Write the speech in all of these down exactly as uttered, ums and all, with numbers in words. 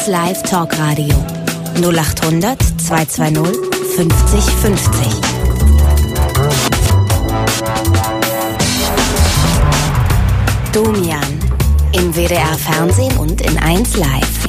eins Live Talkradio null acht hundert zweihundertzweißig fünfzig fünfzig. Domian im W D R Fernsehen und in eins Live.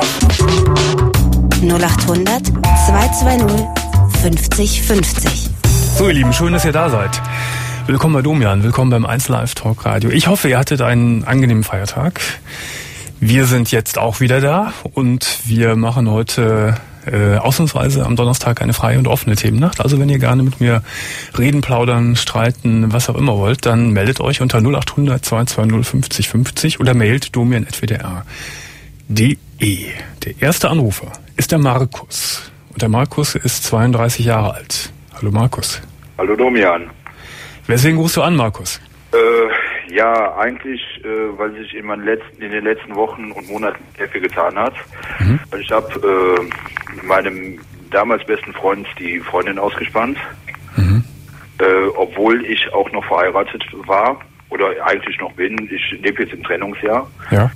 null acht hundert zweihundertzweißig fünfzig fünfzig. So ihr Lieben, schön, dass ihr da seid. Willkommen bei Domian, willkommen beim eins Live Talkradio. Ich hoffe, ihr hattet einen angenehmen Feiertag. Wir sind jetzt auch wieder da und wir machen heute äh, ausnahmsweise am Donnerstag eine freie und offene Themennacht. Also wenn ihr gerne mit mir reden, plaudern, streiten, was auch immer wollt, dann meldet euch unter null acht hundert zweihundertzweißig fünfzig fünfzig oder mailt domian at w d r punkt d e. Der erste Anrufer ist der Markus. Und der Markus ist zweiunddreißig Jahre alt. Hallo Markus. Hallo Domian. Weswegen rufst du an, Markus? Äh, ja, eigentlich, äh, weil sich in, meinen letzten, in den letzten Wochen und Monaten sehr viel getan hat. Mhm. Ich habe äh, meinem damals besten Freund die Freundin ausgespannt, mhm. äh, obwohl ich auch noch verheiratet war oder eigentlich noch bin. Ich lebe jetzt im Trennungsjahr. Ja.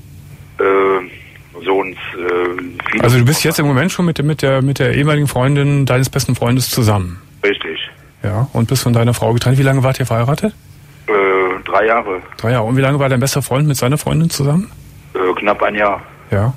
Äh, so und, äh, viele also du bist jetzt im Moment schon mit, mit, der, mit der ehemaligen Freundin deines besten Freundes zusammen? Richtig. Ja, und bist von deiner Frau getrennt. Wie lange wart ihr verheiratet? Äh, drei Jahre. Drei Jahre. Und wie lange war dein bester Freund mit seiner Freundin zusammen? Äh, knapp ein Jahr. Ja.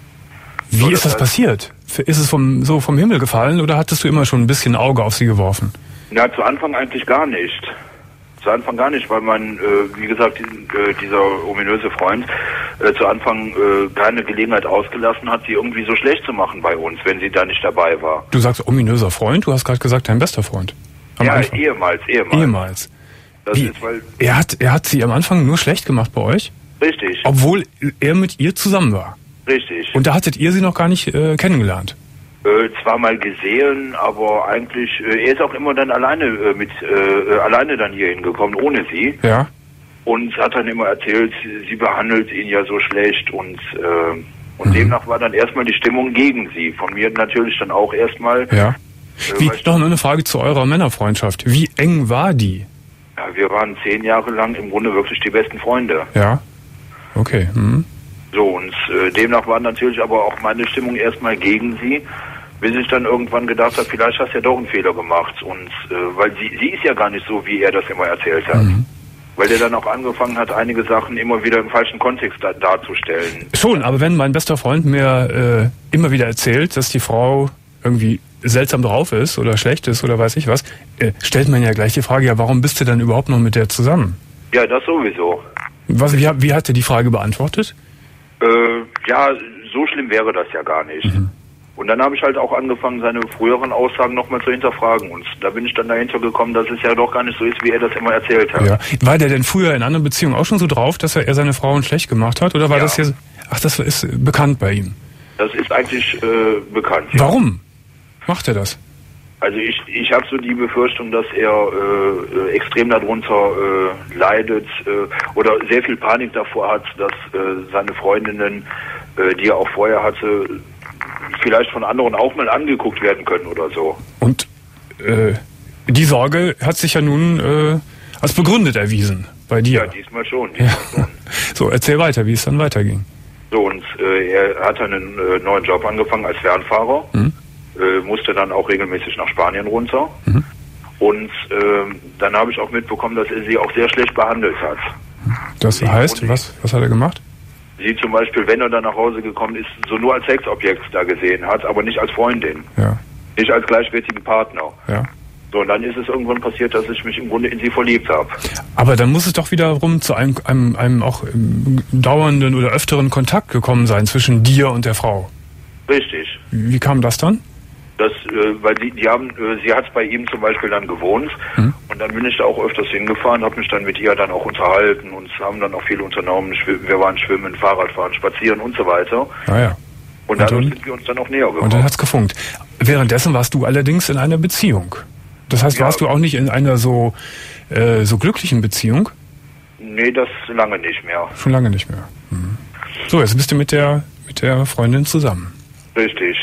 Wie so, ist das, das passiert? Ist es vom, so vom Himmel gefallen oder hattest du immer schon ein bisschen Auge auf sie geworfen? Na, zu Anfang eigentlich gar nicht. Zu Anfang gar nicht, weil man, äh, wie gesagt, die, äh, dieser ominöse Freund äh, zu Anfang äh, keine Gelegenheit ausgelassen hat, sie irgendwie so schlecht zu machen bei uns, wenn sie da nicht dabei war. Du sagst ominöser Freund? Du hast gerade gesagt, dein bester Freund. Am ja, Anfang. ehemals, ehemals. Ehemals. Das Wie? ist, weil er hat, er hat sie am Anfang nur schlecht gemacht bei euch? Richtig. Obwohl er mit ihr zusammen war? Richtig. Und da hattet ihr sie noch gar nicht äh, kennengelernt? Äh, zwar mal gesehen, aber eigentlich, äh, er ist auch immer dann alleine äh, mit, äh, alleine dann hier hingekommen, ohne sie. Ja. Und hat dann immer erzählt, sie, sie behandelt ihn ja so schlecht und, äh, und mhm. demnach war dann erstmal die Stimmung gegen sie. Von mir natürlich dann auch erstmal. Ja. Wie, noch eine Frage zu eurer Männerfreundschaft. Wie eng war die? Ja, wir waren zehn Jahre lang im Grunde wirklich die besten Freunde. Ja. Okay. Mhm. So, und äh, demnach war natürlich aber auch meine Stimmung erstmal gegen sie, bis ich dann irgendwann gedacht habe, vielleicht hast du ja doch einen Fehler gemacht. Und äh, weil sie, sie ist ja gar nicht so, wie er das immer erzählt hat. Mhm. Weil der dann auch angefangen hat, einige Sachen immer wieder im falschen Kontext da, darzustellen. Schon, aber wenn mein bester Freund mir äh, immer wieder erzählt, dass die Frau irgendwie seltsam drauf ist oder schlecht ist oder weiß ich was, äh, stellt man ja gleich die Frage, ja, warum bist du dann überhaupt noch mit der zusammen? Ja, das sowieso. Was, wie, wie hat er die Frage beantwortet? Äh, ja, so schlimm wäre das ja gar nicht. Mhm. Und dann habe ich halt auch angefangen, seine früheren Aussagen nochmal zu hinterfragen. Und da bin ich dann dahinter gekommen, dass es ja doch gar nicht so ist, wie er das immer erzählt hat. Ja. War der denn früher in anderen Beziehungen auch schon so drauf, dass er, er seine Frauen schlecht gemacht hat? Oder war ja. das hier... Ach, das ist bekannt bei ihm? Das ist eigentlich äh, bekannt, ja. Warum macht er das? Also ich, ich habe so die Befürchtung, dass er äh, extrem darunter äh, leidet äh, oder sehr viel Panik davor hat, dass äh, seine Freundinnen, äh, die er auch vorher hatte, vielleicht von anderen auch mal angeguckt werden können oder so. Und äh, die Sorge hat sich ja nun äh, als begründet erwiesen bei dir. Ja, diesmal schon. Diesmal ja. schon. So, erzähl weiter, wie es dann weiterging. So, und äh, er hat einen äh, neuen Job angefangen als Fernfahrer. Mhm. Äh, musste dann auch regelmäßig nach Spanien runter. Mhm. Und äh, dann habe ich auch mitbekommen, dass er sie auch sehr schlecht behandelt hat. Das sie heißt, was, was hat er gemacht? Sie zum Beispiel, wenn er dann nach Hause gekommen ist, so nur als Sexobjekt da gesehen hat, aber nicht als Freundin. Ja. Nicht als gleichwertigen Partner. Ja. So, und dann ist es irgendwann passiert, dass ich mich im Grunde in sie verliebt habe. Aber dann muss es doch wiederum zu einem, einem, einem auch dauernden oder öfteren Kontakt gekommen sein zwischen dir und der Frau. Richtig. Wie kam das dann? Das, äh, weil die, die haben, äh, sie hat bei ihm zum Beispiel dann gewohnt mhm. und dann bin ich da auch öfters hingefahren, habe mich dann mit ihr dann auch unterhalten und haben dann auch viel unternommen. Wir waren schwimmen, Fahrradfahren, spazieren und so weiter. Ah ja. Und, und dadurch sind wir uns dann auch näher gekommen. Und dann hat's gefunkt. Währenddessen warst du allerdings in einer Beziehung. Das heißt, ja. warst du auch nicht in einer so äh, so glücklichen Beziehung? Nee, das lange nicht mehr. Schon lange nicht mehr. Mhm. So, jetzt bist du mit der mit der Freundin zusammen. Richtig.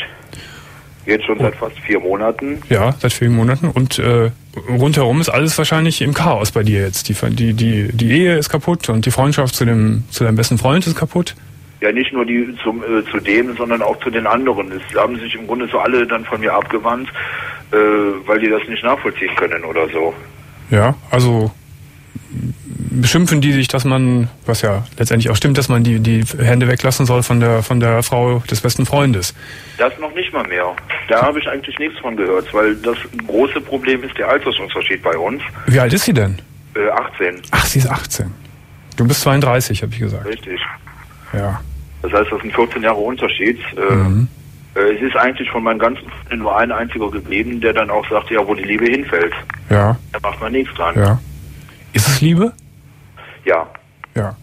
Jetzt schon oh. seit fast vier Monaten. Ja, seit vier Monaten. Und äh, rundherum ist alles wahrscheinlich im Chaos bei dir jetzt. Die, die, die, die Ehe ist kaputt und die Freundschaft zu dem zu deinem besten Freund ist kaputt. Ja, nicht nur die zum, äh, zu dem, sondern auch zu den anderen. Es haben sich im Grunde so alle dann von mir abgewandt, äh, weil die das nicht nachvollziehen können oder so. Ja, also beschimpfen die sich, dass man, was ja letztendlich auch stimmt, dass man die, die Hände weglassen soll von der, von der Frau des besten Freundes. Das noch nicht mal mehr. Da habe ich eigentlich nichts von gehört, weil das große Problem ist der Altersunterschied bei uns. Wie alt ist sie denn? Äh, achtzehn. Ach, sie ist achtzehn. Du bist zweiunddreißig, habe ich gesagt. Richtig. Ja. Das heißt, das sind vierzehn Jahre Unterschied. Äh, mhm. äh, es ist eigentlich von meinen ganzen Freunden nur ein einziger geblieben, der dann auch sagt, ja, wo die Liebe hinfällt. Ja. Da macht man nichts dran. Ja. Ist es Liebe? Ja. Ja.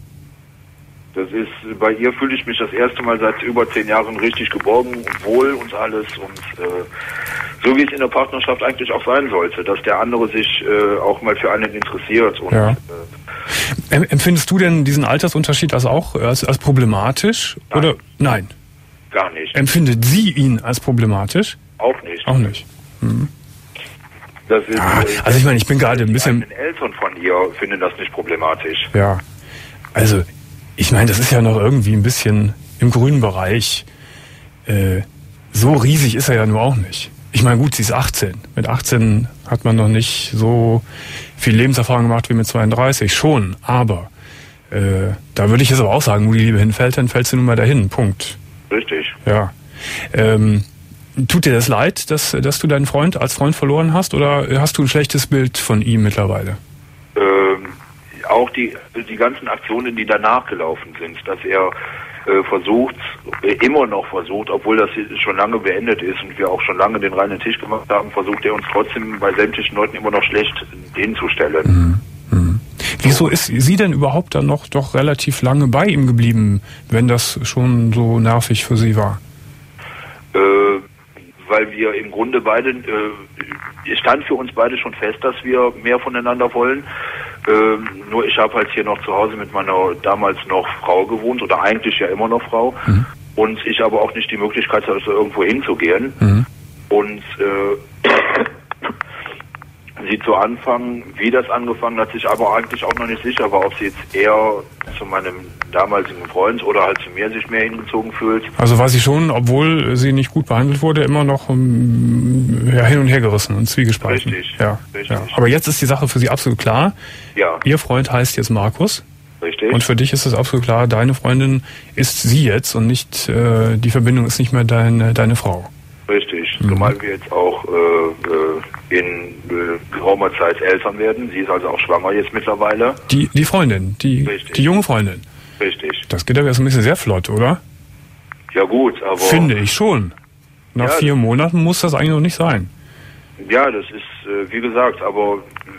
Das ist, bei ihr fühle ich mich das erste Mal seit über zehn Jahren richtig geborgen und wohl und alles und äh, so wie es in der Partnerschaft eigentlich auch sein sollte, dass der andere sich äh, auch mal für einen interessiert. Und, ja. äh, Empfindest du denn diesen Altersunterschied als auch als, als problematisch? Nein. Oder nein? Gar nicht. Empfindet sie ihn als problematisch? Auch nicht. Auch nicht. Mhm. Das ist, ja, also ich meine, ich bin gerade ein bisschen... Die Eltern von ihr finden das nicht problematisch. Ja, also ich meine, das ist ja noch irgendwie ein bisschen im grünen Bereich. Äh, so riesig ist er ja nur auch nicht. Ich meine, gut, sie ist achtzehn. Mit achtzehn hat man noch nicht so viel Lebenserfahrung gemacht wie mit zweiunddreißig. Schon, aber äh, da würde ich jetzt aber auch sagen, wo die Liebe hinfällt, dann fällt sie nun mal dahin. Punkt. Richtig. Ja. Ähm, Tut dir das leid, dass, dass du deinen Freund als Freund verloren hast, oder hast du ein schlechtes Bild von ihm mittlerweile? Ähm, auch die, die ganzen Aktionen, die danach gelaufen sind, dass er äh, versucht, äh, immer noch versucht, obwohl das schon lange beendet ist und wir auch schon lange den reinen Tisch gemacht haben, versucht er uns trotzdem bei sämtlichen Leuten immer noch schlecht hinzustellen. Mhm. Mhm. Wieso ist sie denn überhaupt dann noch doch relativ lange bei ihm geblieben, wenn das schon so nervig für sie war? Äh, weil wir im Grunde beide, äh, stand für uns beide schon fest, dass wir mehr voneinander wollen. Ähm, nur ich habe halt hier noch zu Hause mit meiner damals noch Frau gewohnt, oder eigentlich ja immer noch Frau. Mhm. Und ich aber auch nicht die Möglichkeit hatte, irgendwo hinzugehen. Mhm. Und äh, sie zu Anfang, wie das angefangen hat, sich aber eigentlich auch noch nicht sicher war, ob sie jetzt eher zu meinem damaligen Freund oder halt zu mir sich mehr hingezogen fühlt. Also war sie schon, obwohl sie nicht gut behandelt wurde, immer noch um, ja, hin und her gerissen und zwiegespalten. Richtig, ja, richtig. Ja. Aber jetzt ist die Sache für sie absolut klar. Ja. Ihr Freund heißt jetzt Markus. Richtig. Und für dich ist es absolut klar, deine Freundin ist sie jetzt und nicht, äh, die Verbindung ist nicht mehr deine, deine Frau. Richtig, mhm. Zumal wir jetzt auch äh, in äh, geraumer Zeit Eltern werden. Sie ist also auch schwanger jetzt mittlerweile. Die, die Freundin, die, die junge Freundin. Richtig. Das geht aber jetzt ein bisschen sehr flott, oder? Ja gut, aber... Finde ich schon. Nach ja, vier Monaten muss das eigentlich noch nicht sein. Ja, das ist, äh, wie gesagt, aber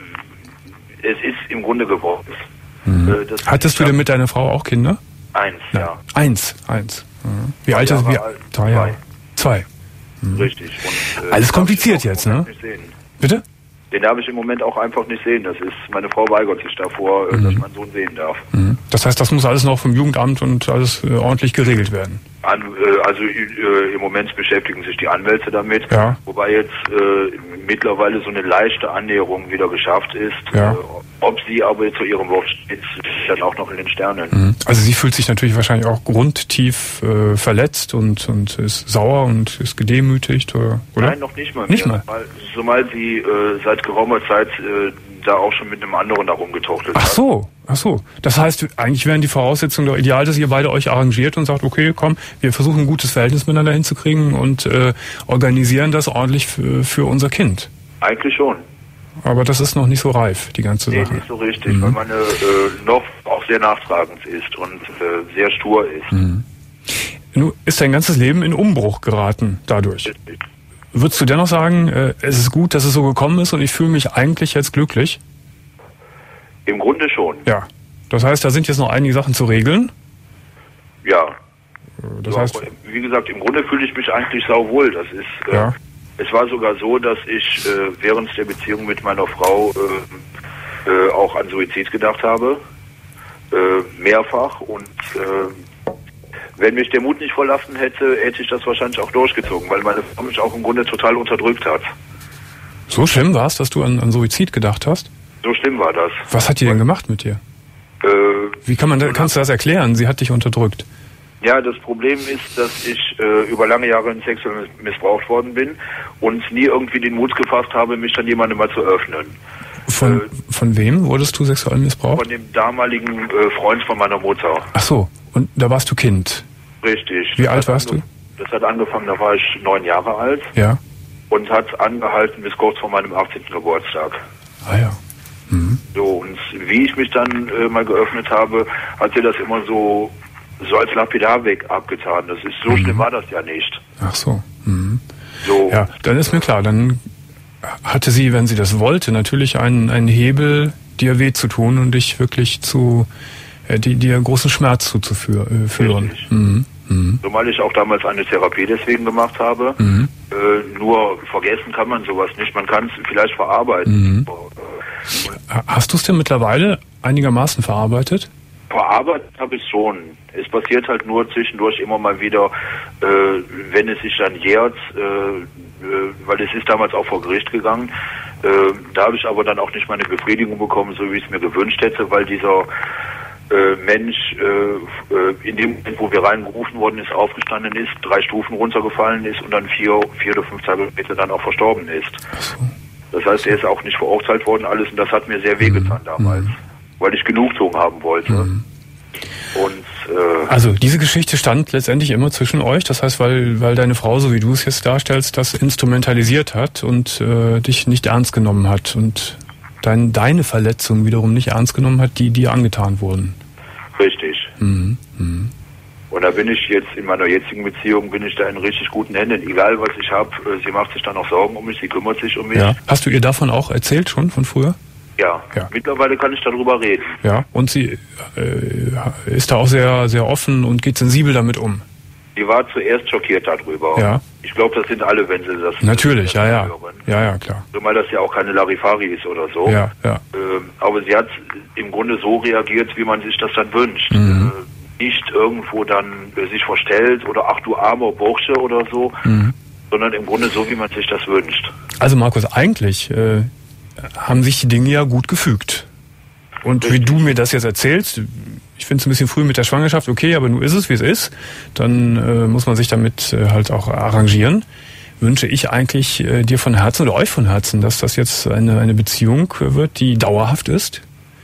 äh, es ist im Grunde geworden. Mhm. Äh, das Hattest du denn mit deiner Frau auch Kinder? Eins, Nein. ja. Eins, eins. Mhm. Wie Drei alt ist sie? alt, Drei Jahre. Zwei. Mhm. Richtig. Und, äh, alles kompliziert jetzt, ne? Bitte? Den darf ich im Moment auch einfach nicht sehen. Das ist, meine Frau weigert sich davor, mhm. dass mein Sohn sehen darf. Mhm. Das heißt, das muss alles noch vom Jugendamt und alles äh, ordentlich geregelt werden? An, äh, also äh, im Moment beschäftigen sich die Anwälte damit, ja. Wobei jetzt äh, mittlerweile so eine leichte Annäherung wieder geschafft ist. Ja. Äh, ob sie aber zu ihrem Wort steht, dann auch noch in den Sternen. Mhm. Also sie fühlt sich natürlich wahrscheinlich auch grundtief äh, verletzt und, und ist sauer und ist gedemütigt, oder? Nein, noch nicht mal. Nicht mehr. mal? Zumal sie äh, seit geraumer Zeit äh, da auch schon mit einem anderen da rumgetochtelt hat. Ach so, ach so. Das heißt, eigentlich wären die Voraussetzungen doch ideal, dass ihr beide euch arrangiert und sagt, okay, komm, wir versuchen ein gutes Verhältnis miteinander hinzukriegen und äh, organisieren das ordentlich für, für unser Kind. Eigentlich schon. Aber das ist noch nicht so reif, die ganze nee, Sache. Nicht so richtig, mhm. weil meine äh, noch auch sehr nachtragend ist und äh, sehr stur ist. Mhm. Nun ist dein ganzes Leben in Umbruch geraten dadurch. Richtig. Würdest du dennoch sagen, äh, es ist gut, dass es so gekommen ist und ich fühle mich eigentlich jetzt glücklich? Im Grunde schon. Ja. Das heißt, da sind jetzt noch einige Sachen zu regeln? Ja. Das so, heißt, wie gesagt, im Grunde fühle ich mich eigentlich sauwohl. Das ist, äh, ja. Es war sogar so, dass ich äh, während der Beziehung mit meiner Frau äh, äh, auch an Suizid gedacht habe. Äh, mehrfach. Und äh, wenn mich der Mut nicht verlassen hätte, hätte ich das wahrscheinlich auch durchgezogen, weil meine Frau mich auch im Grunde total unterdrückt hat. So schlimm war es, dass du an, an Suizid gedacht hast? So schlimm war das. Was hat die denn gemacht mit dir? Äh, Wie kann man da, kannst du das erklären? Sie hat dich unterdrückt. Ja, das Problem ist, dass ich äh, über lange Jahre sexuell missbraucht worden bin und nie irgendwie den Mut gefasst habe, mich dann jemandem mal zu öffnen. Von, äh, von wem wurdest du sexuell missbraucht? Von dem damaligen äh, Freund von meiner Mutter. Ach so, und da warst du Kind? Richtig. Wie alt warst du? Das hat angefangen, da war ich neun Jahre alt. Ja. Und hat angehalten bis kurz vor meinem achtzehnten Geburtstag. Ah ja. Mhm. So, und wie ich mich dann äh, mal geöffnet habe, hat sie das immer so, so als Lapidarweg abgetan. Das ist, so mhm. schlimm war das ja nicht. Ach so. Mhm. So. Ja, dann ist mir klar, dann hatte sie, wenn sie das wollte, natürlich einen, einen Hebel, dir weh zu tun und dich wirklich zu, äh, die, dir großen Schmerz zuzuführen. Äh, führen. Mhm. Mhm. Zumal ich auch damals eine Therapie deswegen gemacht habe. Mhm. Äh, nur vergessen kann man sowas nicht. Man kann es vielleicht verarbeiten. Mhm. Hast du es denn mittlerweile einigermaßen verarbeitet? Verarbeitet habe ich schon. Es passiert halt nur zwischendurch immer mal wieder, äh, wenn es sich dann jährt, äh, äh, weil es ist damals auch vor Gericht gegangen. Äh, da habe ich aber dann auch nicht meine Befriedigung bekommen, so wie ich es mir gewünscht hätte, weil dieser äh, Mensch äh, äh, in dem Moment, wo wir reingerufen worden ist, aufgestanden ist, drei Stufen runtergefallen ist und dann vier, vier oder fünf Tage später dann auch verstorben ist. Ach so. Das heißt, er ist auch nicht verurteilt worden, alles, und das hat mir sehr wehgetan mhm. damals, mhm. weil ich Genugtuung haben wollte. Mhm. Und, äh, also diese Geschichte stand letztendlich immer zwischen euch, das heißt, weil, weil deine Frau, so wie du es jetzt darstellst, das instrumentalisiert hat und äh, dich nicht ernst genommen hat und dein, deine Verletzungen wiederum nicht ernst genommen hat, die dir angetan wurden. Richtig. Mhm. Mhm. Und da bin ich jetzt, in meiner jetzigen Beziehung, bin ich da in richtig guten Händen. Egal, was ich habe, sie macht sich dann auch Sorgen um mich, sie kümmert sich um mich. Ja. Hast du ihr davon auch erzählt schon, von früher? Ja, ja. Mittlerweile kann ich darüber reden. Ja, und sie äh, ist da auch sehr, sehr offen und geht sensibel damit um. Sie war zuerst schockiert darüber. Ja. Ich glaube, das sind alle, wenn sie das Natürlich, das ja, ja. hören. Ja, ja, klar. Zumal das ja auch keine Larifari ist oder so. Ja, ja. Ähm, aber sie hat im Grunde so reagiert, wie man sich das dann wünscht. Mhm. Äh, nicht irgendwo dann äh, sich verstellt oder ach du armer Bursche oder so, mhm. sondern im Grunde so, wie man sich das wünscht. Also Markus, eigentlich äh, haben sich die Dinge ja gut gefügt. Und Richtig. Wie du mir das jetzt erzählst, ich finde es ein bisschen früh mit der Schwangerschaft, okay, aber nun ist es, wie es ist, dann äh, muss man sich damit äh, halt auch arrangieren. Wünsche ich eigentlich äh, dir von Herzen oder euch von Herzen, dass das jetzt eine, eine Beziehung wird, die dauerhaft ist,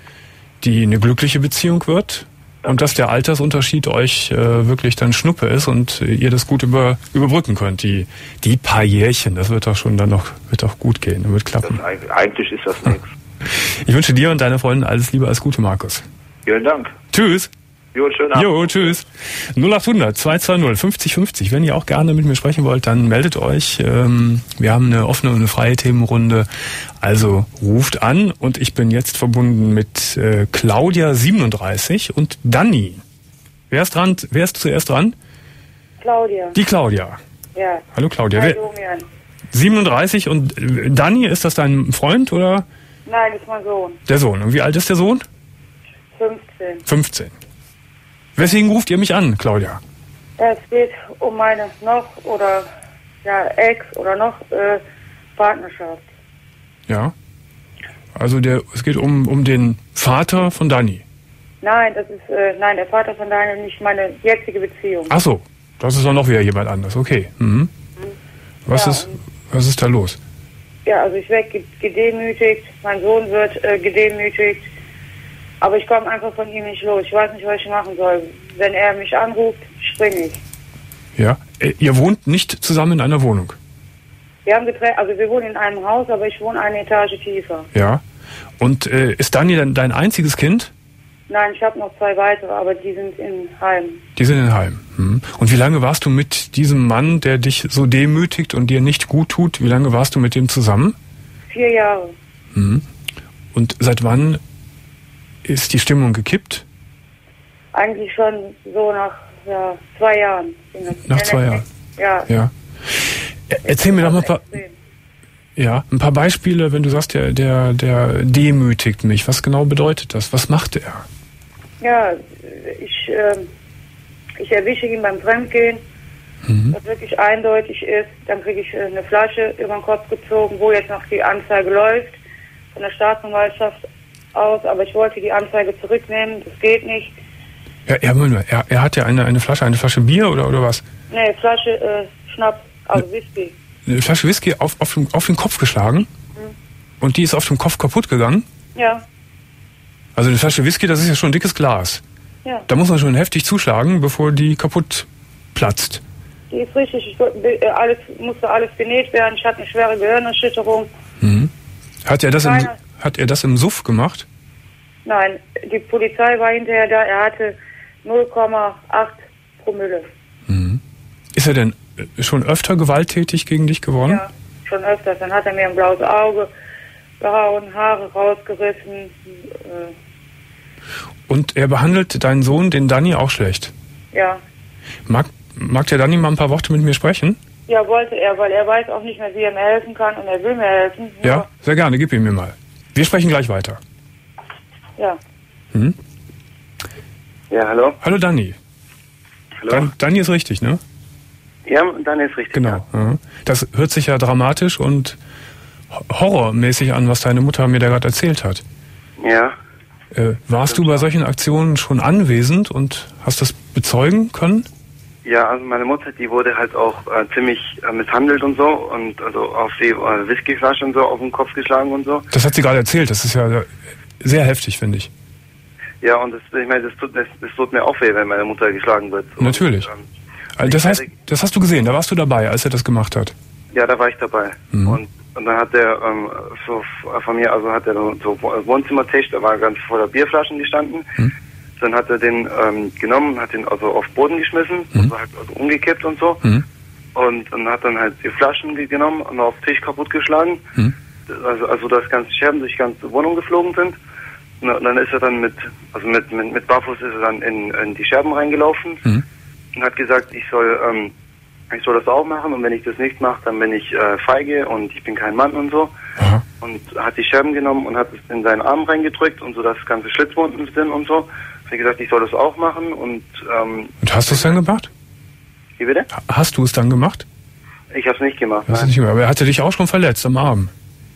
die eine glückliche Beziehung wird und dass der Altersunterschied euch äh, wirklich dann Schnuppe ist und äh, ihr das gut über, überbrücken könnt. Die, die paar Jährchen, das wird doch schon dann noch, wird doch gut gehen, das wird klappen. Das, eigentlich ist das nichts. Ich wünsche dir und deiner Freundin alles Liebe, alles Gute, Markus. Vielen Dank. Tschüss. Jo, schönen Abend. Jo, tschüss. null acht hundert zwei zwei null fünfzig fünfzig. Wenn ihr auch gerne mit mir sprechen wollt, dann meldet euch. Ähm, wir haben eine offene und eine freie Themenrunde. Also ruft an und ich bin jetzt verbunden mit äh, Claudia siebenunddreißig und Dani. Wer ist dran? Wer ist zuerst dran? Claudia. Die Claudia. Ja. Hallo Claudia. Hi, Wer, Domian. siebenunddreißig und äh, Dani, ist das dein Freund oder? Nein, das ist mein Sohn. Der Sohn. Und wie alt ist der Sohn? fünfzehn. fünfzehn. Weswegen ruft ihr mich an, Claudia? Es geht um meine noch oder ja Ex oder noch äh, Partnerschaft. Ja. Also der, es geht um, um den Vater von Dani. Nein, das ist äh, nein, der Vater von Dani, nicht meine jetzige Beziehung. Ach so, das ist doch noch wieder jemand anderes. Okay. Mhm. Mhm. Was ja, ist was ist da los? Ja, also ich werde gedemütigt, mein Sohn wird äh, gedemütigt. Aber ich komme einfach von ihm nicht los. Ich weiß nicht, was ich machen soll. Wenn er mich anruft, springe ich. Ja, ihr wohnt nicht zusammen in einer Wohnung? Wir haben getrennt, also wir wohnen in einem Haus, aber ich wohne eine Etage tiefer. Ja. Und äh, ist Dani dein, dein einziges Kind? Nein, ich habe noch zwei weitere, aber die sind in Heim. Die sind in Heim. Hm. Und wie lange warst du mit diesem Mann, der dich so demütigt und dir nicht gut tut, wie lange warst du mit dem zusammen? Vier Jahre. Hm. Und seit wann ist die Stimmung gekippt? Eigentlich schon so nach ja, zwei Jahren. Nach zwei Jahren? Ja. ja. Erzähl mir doch mal ein paar, ja, ein paar Beispiele, wenn du sagst, der, der, der demütigt mich. Was genau bedeutet das? Was macht er? Ja, ich, äh, ich erwische ihn beim Fremdgehen, mhm. was wirklich eindeutig ist. Dann kriege ich eine Flasche über den Kopf gezogen, wo jetzt noch die Anzeige läuft von der Staatsanwaltschaft aus, aber ich wollte die Anzeige zurücknehmen, das geht nicht. Ja, er, er, er hat ja eine, eine Flasche, eine Flasche Bier oder, oder was? Nee, Flasche äh, Schnaps, also Whisky. Eine Flasche Whisky auf, auf, den, auf den Kopf geschlagen? Mhm. Und die ist auf dem Kopf kaputt gegangen? Ja. Also eine Flasche Whisky, das ist ja schon ein dickes Glas. Ja. Da muss man schon heftig zuschlagen, bevor die kaputt platzt. Die ist richtig. Ich, alles, musste alles genäht werden. Ich hatte eine schwere Gehirnerschütterung. Mhm. Hat er das im, hat er das im Suff gemacht? Nein, die Polizei war hinterher da. Er hatte null Komma acht Promille. Mhm. Ist er denn schon öfter gewalttätig gegen dich geworden? Ja, schon öfters. Dann hat er mir ein blaues Auge gehauen, Haare rausgerissen. Äh. Und er behandelt deinen Sohn, den Danny, auch schlecht? Ja. Mag, mag der Danny mal ein paar Worte mit mir sprechen? Ja, wollte er, weil er weiß auch nicht mehr, wie er mir helfen kann und er will mir helfen. Ja, sehr gerne, gib ihn mir mal. Wir sprechen gleich weiter. Ja. Hm? Ja, hallo. Hallo Danny. Hallo. Dan, Danny ist richtig, ne? Ja, Danny ist richtig. Genau. Ja. Das hört sich ja dramatisch und horrormäßig an, was deine Mutter mir da gerade erzählt hat. Ja. Äh, warst du bei solchen Aktionen schon anwesend und hast das bezeugen können? Ja, also meine Mutter, die wurde halt auch äh, ziemlich äh, misshandelt und so und also auf die äh, Whiskyflasche und so auf den Kopf geschlagen und so. Das hat sie gerade erzählt, das ist ja sehr heftig, finde ich. Ja, und das, ich meine, das tut, das, das tut mir auch weh, wenn meine Mutter geschlagen wird. Und, natürlich. Ähm, also das heißt, das hast du gesehen, da warst du dabei, als er das gemacht hat? Ja, da war ich dabei. Mhm. Und, und dann hat er ähm, so von mir, also hat er so Wohnzimmertisch, da war ganz voller Bierflaschen gestanden. Mhm. Dann hat er den ähm, genommen, hat den also auf den Boden geschmissen, mhm. also halt also umgekippt und so. Mhm. Und dann hat dann halt die Flaschen genommen und auf den Tisch kaputt geschlagen. Mhm. Also, also dass ganze Scherben durch die ganze Wohnung geflogen sind. Und dann ist er dann mit, also mit, mit, mit Barfuß ist er dann in, in die Scherben reingelaufen mhm. und hat gesagt, ich soll, ähm, ich soll das auch machen und wenn ich das nicht mache, dann bin ich äh, feige und ich bin kein Mann und so. Aha. Und hat die Scherben genommen und hat es in seinen Arm reingedrückt und so, dass ganze Schlitzwunden sind und so. Wie gesagt, ich soll das auch machen und... Ähm, und hast du es dann gemacht? Wie bitte? Hast du es dann gemacht? Ich habe es nicht gemacht. Hast du nicht gemacht, aber er hatte dich auch schon verletzt am Arm.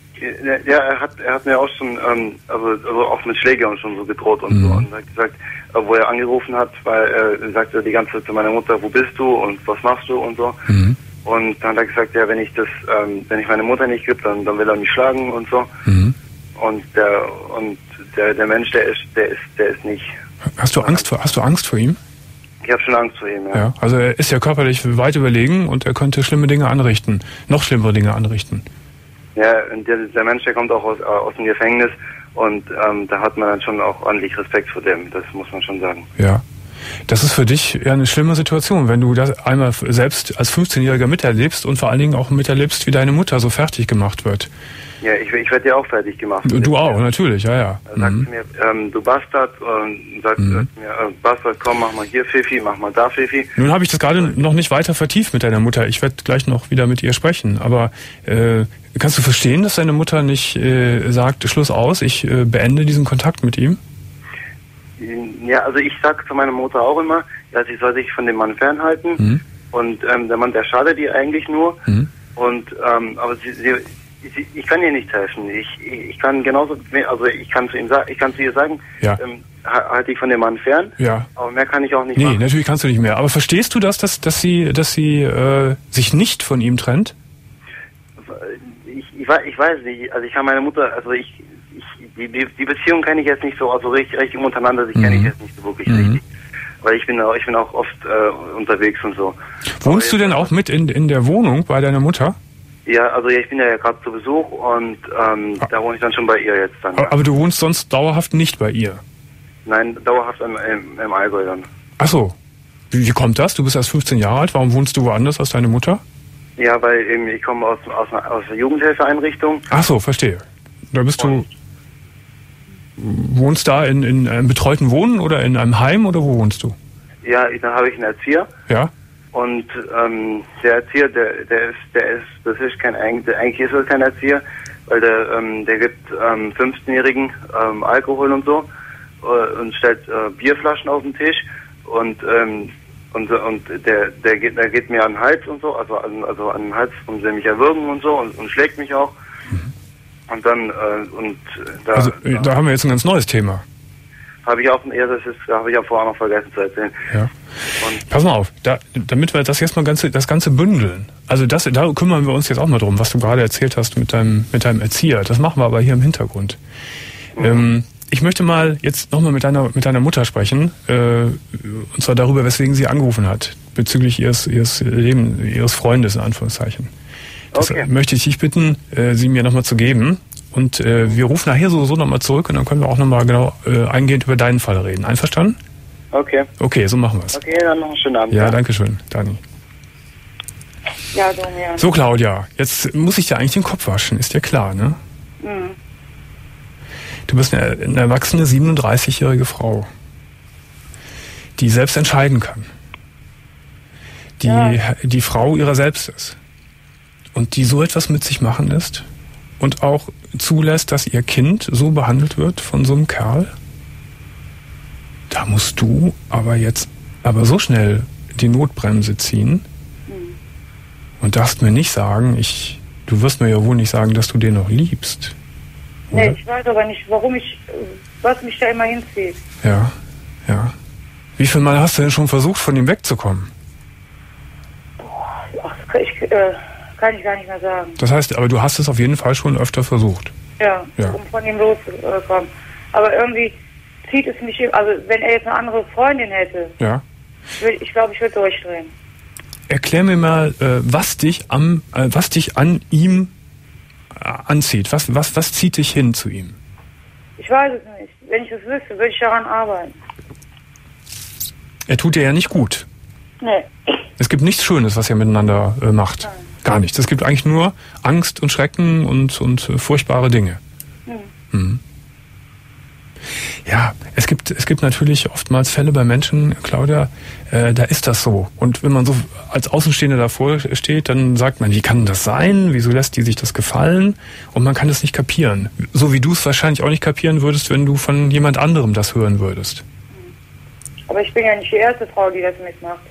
Ja, er hat er hat mir auch schon, ähm, also, also auch mit Schlägern schon so gedroht und mhm. so. Und hat gesagt, wo er angerufen hat, weil er sagte die ganze Zeit zu meiner Mutter, wo bist du und was machst du und so. Mhm. Und dann hat er gesagt, ja, wenn ich das, ähm, wenn ich meine Mutter nicht gibt, dann, dann will er mich schlagen und so. Mhm. Und der und der der Mensch, der ist, der ist, der ist nicht. Hast du Angst vor, hast du Angst vor ihm? Ich habe schon Angst vor ihm, ja. Ja. Also er ist ja körperlich weit überlegen und er könnte schlimme Dinge anrichten, noch schlimmere Dinge anrichten. Ja, der, der Mensch, der kommt auch aus, aus dem Gefängnis und ähm, da hat man dann schon auch ordentlich Respekt vor dem, das muss man schon sagen. Ja, das ist für dich ja eine schlimme Situation, wenn du das einmal selbst als fünfzehnjähriger miterlebst und vor allen Dingen auch miterlebst, wie deine Mutter so fertig gemacht wird. Ja, ich, ich werde ja auch fertig gemacht. Du, du auch, natürlich, ja, ja. Er sagt mhm. mir, ähm, du Bastard, und sagt mhm. mir, äh, Bastard, komm, mach mal hier Fifi, mach mal da Fifi. Nun habe ich das gerade noch nicht weiter vertieft mit deiner Mutter. Ich werde gleich noch wieder mit ihr sprechen. Aber äh, kannst du verstehen, dass deine Mutter nicht äh, sagt, Schluss aus, ich äh, beende diesen Kontakt mit ihm? Ja, also ich sage zu meiner Mutter auch immer, ja, sie soll sich von dem Mann fernhalten. Mhm. Und ähm, der Mann, der schadet ihr eigentlich nur. Mhm. Und ähm, aber sie, sie Ich, ich kann ihr nicht helfen. Ich, ich kann genauso, also ich kann zu ihm sagen, ich kann zu ihr sagen, ja. ähm, halte ich von dem Mann fern. Ja. Aber mehr kann ich auch nicht nee, machen. Nee, natürlich kannst du nicht mehr. Aber verstehst du das, dass, dass sie, dass sie äh, sich nicht von ihm trennt? Ich, ich, ich weiß nicht. Also ich kann meine Mutter, also ich, ich die, die Beziehung kenne ich jetzt nicht so, also richtig, richtig untereinander, die mhm. kenne ich jetzt nicht so wirklich mhm. richtig. Weil ich bin auch, ich bin auch oft äh, unterwegs und so. Wohnst aber du denn auch mit in in der Wohnung bei deiner Mutter? Ja, also ich bin ja gerade zu Besuch und ähm, ah. da wohne ich dann schon bei ihr jetzt dann. Aber, aber du wohnst sonst dauerhaft nicht bei ihr? Nein, dauerhaft im, im, im Allgäu dann. Ach so. Wie, wie kommt das? Du bist erst fünfzehn Jahre alt, warum wohnst du woanders als deine Mutter? Ja, weil eben ich komme aus, aus, einer, aus einer Jugendhilfeeinrichtung. Ach so, verstehe. Da bist und du, wohnst da in, in einem betreuten Wohnen oder in einem Heim oder wo wohnst du? Ja, dann habe ich einen Erzieher. Ja. Und ähm, der Erzieher, der, der ist, der ist, das ist kein, eigentlich ist er kein Erzieher, weil der, ähm, der gibt ähm, fünfzehnjährigen ähm, Alkohol und so äh, und stellt äh, Bierflaschen auf den Tisch und ähm, und und der, der geht, der geht mir an den Hals und so, also an, also an den Hals und will mich erwürgen und so und, und schlägt mich auch. Mhm. Und dann äh, und da, also da haben wir jetzt ein ganz neues Thema. habe ich auch, ja, das ist, habe ich ja vorher noch vergessen zu erzählen. Ja. Und pass mal auf, da, damit wir das jetzt mal ganze, das Ganze bündeln. Also das, da kümmern wir uns jetzt auch mal drum, was du gerade erzählt hast mit deinem, mit deinem Erzieher. Das machen wir aber hier im Hintergrund. Mhm. Ähm, ich möchte mal jetzt nochmal mit deiner, mit deiner Mutter sprechen, äh, und zwar darüber, weswegen sie angerufen hat, bezüglich ihres, ihres Leben, ihres Freundes, in Anführungszeichen. Das okay. möchte ich dich bitten, äh, sie mir nochmal zu geben. Und äh, wir rufen nachher sowieso nochmal zurück und dann können wir auch nochmal genau äh, eingehend über deinen Fall reden. Einverstanden? Okay. Okay, so machen wir es. Okay, dann noch einen schönen Abend. Ja, ja. Danke schön, Dani. Ja, Domian. So, Claudia, jetzt muss ich dir eigentlich den Kopf waschen, ist dir klar, ne? Mhm. Du bist eine, eine erwachsene siebenunddreißigjährige Frau, die selbst entscheiden kann. Die, ja. die Frau ihrer selbst ist. Und die so etwas mit sich machen lässt und auch zulässt, dass ihr Kind so behandelt wird von so einem Kerl. Da musst du aber jetzt aber so schnell die Notbremse ziehen mhm. und darfst mir nicht sagen, ich, du wirst mir ja wohl nicht sagen, dass du den noch liebst. Oder? Nee, ich weiß aber nicht, warum ich, was mich da immer hinzieht. Ja, ja. Wie viel Mal hast du denn schon versucht, von ihm wegzukommen? Boah, ach, ich, äh, kann ich gar nicht mehr sagen. Das heißt, aber du hast es auf jeden Fall schon öfter versucht. Ja, ja. um von ihm loszukommen. Aber irgendwie zieht es mich, also wenn er jetzt eine andere Freundin hätte, ja. würd, ich glaube, ich würde durchdrehen. Erklär mir mal, äh, was dich am, äh, was dich an ihm äh, anzieht. Was, was, was zieht dich hin zu ihm? Ich weiß es nicht. Wenn ich es wüsste, würde ich daran arbeiten. Er tut dir ja nicht gut. Nee. Es gibt nichts Schönes, was ihr miteinander äh, macht. Nein. Gar nichts. Es gibt eigentlich nur Angst und Schrecken und, und äh, furchtbare Dinge. Mhm. Mhm. Ja, es gibt, es gibt natürlich oftmals Fälle bei Menschen, Claudia, äh, da ist das so. Und wenn man so als Außenstehender davor steht, dann sagt man, wie kann das sein? Wieso lässt die sich das gefallen? Und man kann es nicht kapieren. So wie du es wahrscheinlich auch nicht kapieren würdest, wenn du von jemand anderem das hören würdest. Aber ich bin ja nicht die erste Frau, die das mitmacht.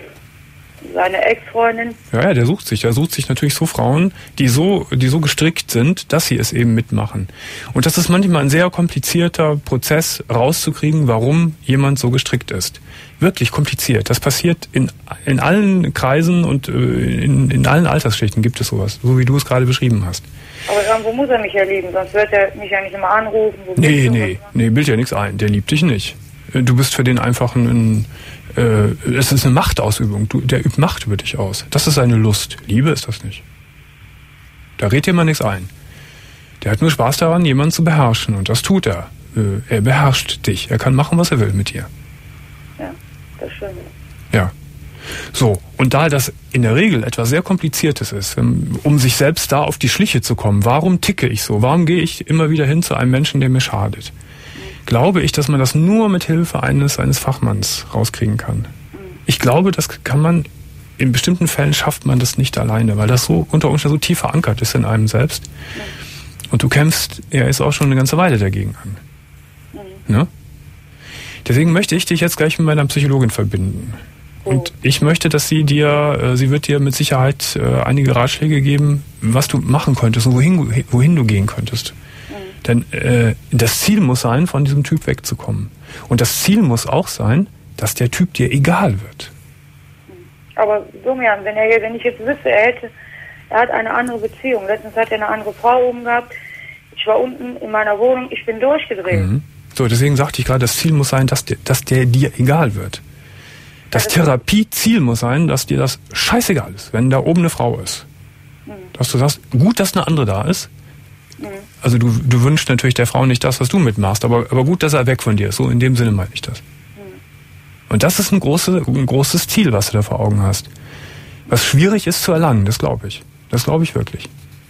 Seine Ex-Freundin. Ja, ja, der sucht sich. Der sucht sich natürlich so Frauen, die so, die so gestrickt sind, dass sie es eben mitmachen. Und das ist manchmal ein sehr komplizierter Prozess, rauszukriegen, warum jemand so gestrickt ist. Wirklich kompliziert. Das passiert in, in allen Kreisen und in, in allen Altersschichten gibt es sowas, so wie du es gerade beschrieben hast. Aber irgendwo muss er mich ja lieben, sonst wird er mich ja nicht immer anrufen. Wo nee, nee, nee, bildet ja nichts ein. Der liebt dich nicht. Du bist für den einfach ein, ein es ist eine Machtausübung. Du, der übt Macht über dich aus. Das ist seine Lust. Liebe ist das nicht. Da redet dir mal nichts ein. Der hat nur Spaß daran, jemanden zu beherrschen. Und das tut er. Er beherrscht dich. Er kann machen, was er will mit dir. Ja, das stimmt. Ja. So, und da das in der Regel etwas sehr Kompliziertes ist, um sich selbst da auf die Schliche zu kommen, warum ticke ich so? Warum gehe ich immer wieder hin zu einem Menschen, der mir schadet? Glaube ich, dass man das nur mit Hilfe eines, eines Fachmanns rauskriegen kann. Ich glaube, das kann man, in bestimmten Fällen schafft man das nicht alleine, weil das so unter Umständen so tief verankert ist in einem selbst. Und du kämpfst, er ist auch schon eine ganze Weile dagegen an. Mhm. Ne? Deswegen möchte ich dich jetzt gleich mit meiner Psychologin verbinden. Oh. Und ich möchte, dass sie dir, sie wird dir mit Sicherheit einige Ratschläge geben, was du machen könntest und wohin, wohin du gehen könntest. Denn äh, das Ziel muss sein, von diesem Typ wegzukommen. Und das Ziel muss auch sein, dass der Typ dir egal wird. Aber Domian, wenn er, wenn ich jetzt wüsste, er hätte, er hat eine andere Beziehung. Letztens hat er eine andere Frau oben gehabt. Ich war unten in meiner Wohnung, ich bin durchgedreht. Mhm. So, deswegen sagte ich gerade, das Ziel muss sein, dass der, dass der dir egal wird. Das ja, das Therapieziel muss sein, dass dir das scheißegal ist, wenn da oben eine Frau ist. Mhm. Dass du sagst, gut, dass eine andere da ist. Also du, du wünschst natürlich der Frau nicht das, was du mitmachst, aber, aber gut, dass er weg von dir ist. So in dem Sinne meine ich das. Und das ist ein, große, ein großes Ziel, was du da vor Augen hast. Was schwierig ist zu erlangen, das glaube ich. Das glaube ich wirklich.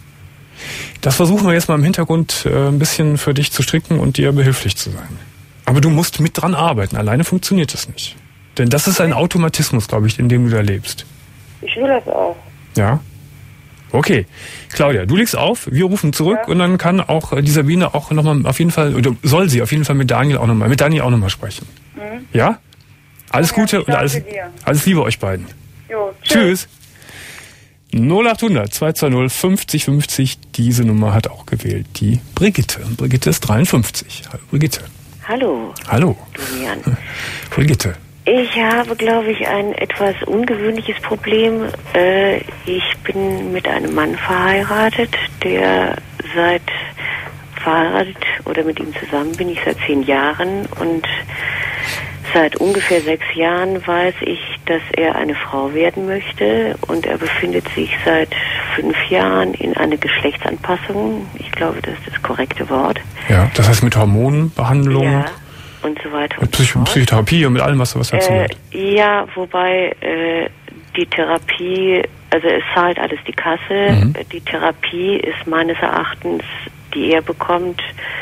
Das versuchen wir jetzt mal im Hintergrund äh, ein bisschen für dich zu stricken und dir behilflich zu sein. Aber du musst mit dran arbeiten. Alleine funktioniert das nicht. Denn das ist ein Automatismus, glaube ich, in dem du da lebst. Ich will das auch. Ja? Okay, Claudia, du legst auf, wir rufen zurück ja. Und dann kann auch äh, die Sabine auch nochmal auf jeden Fall, oder soll sie auf jeden Fall mit Daniel auch nochmal, mit Daniel auch nochmal sprechen. Mhm. Ja? Alles ja, Gute und alles, alles Liebe euch beiden. Jo, tschüss. Tschüss. null achthundert zweihundertzwanzig fünfzig fünfzig, diese Nummer hat auch gewählt die Brigitte. Brigitte ist dreiundfünfzig. Hallo Brigitte. Hallo. Hallo. Domian. Brigitte. Ich habe, glaube ich, ein etwas ungewöhnliches Problem. Äh, ich bin mit einem Mann verheiratet, der seit verheiratet oder mit ihm zusammen bin ich seit zehn Jahren und seit ungefähr sechs Jahren weiß ich, dass er eine Frau werden möchte und er befindet sich seit fünf Jahren in einer Geschlechtsanpassung. Ich glaube, das ist das korrekte Wort. Ja, das heißt mit Hormonbehandlung. Ja. Und so weiter. Mit Psych- Psychotherapie und mit allem, was, was dazu gehört. Äh, ja, wobei äh, die Therapie, also es zahlt alles die Kasse. Mhm. Die Therapie ist meines Erachtens, die er bekommt,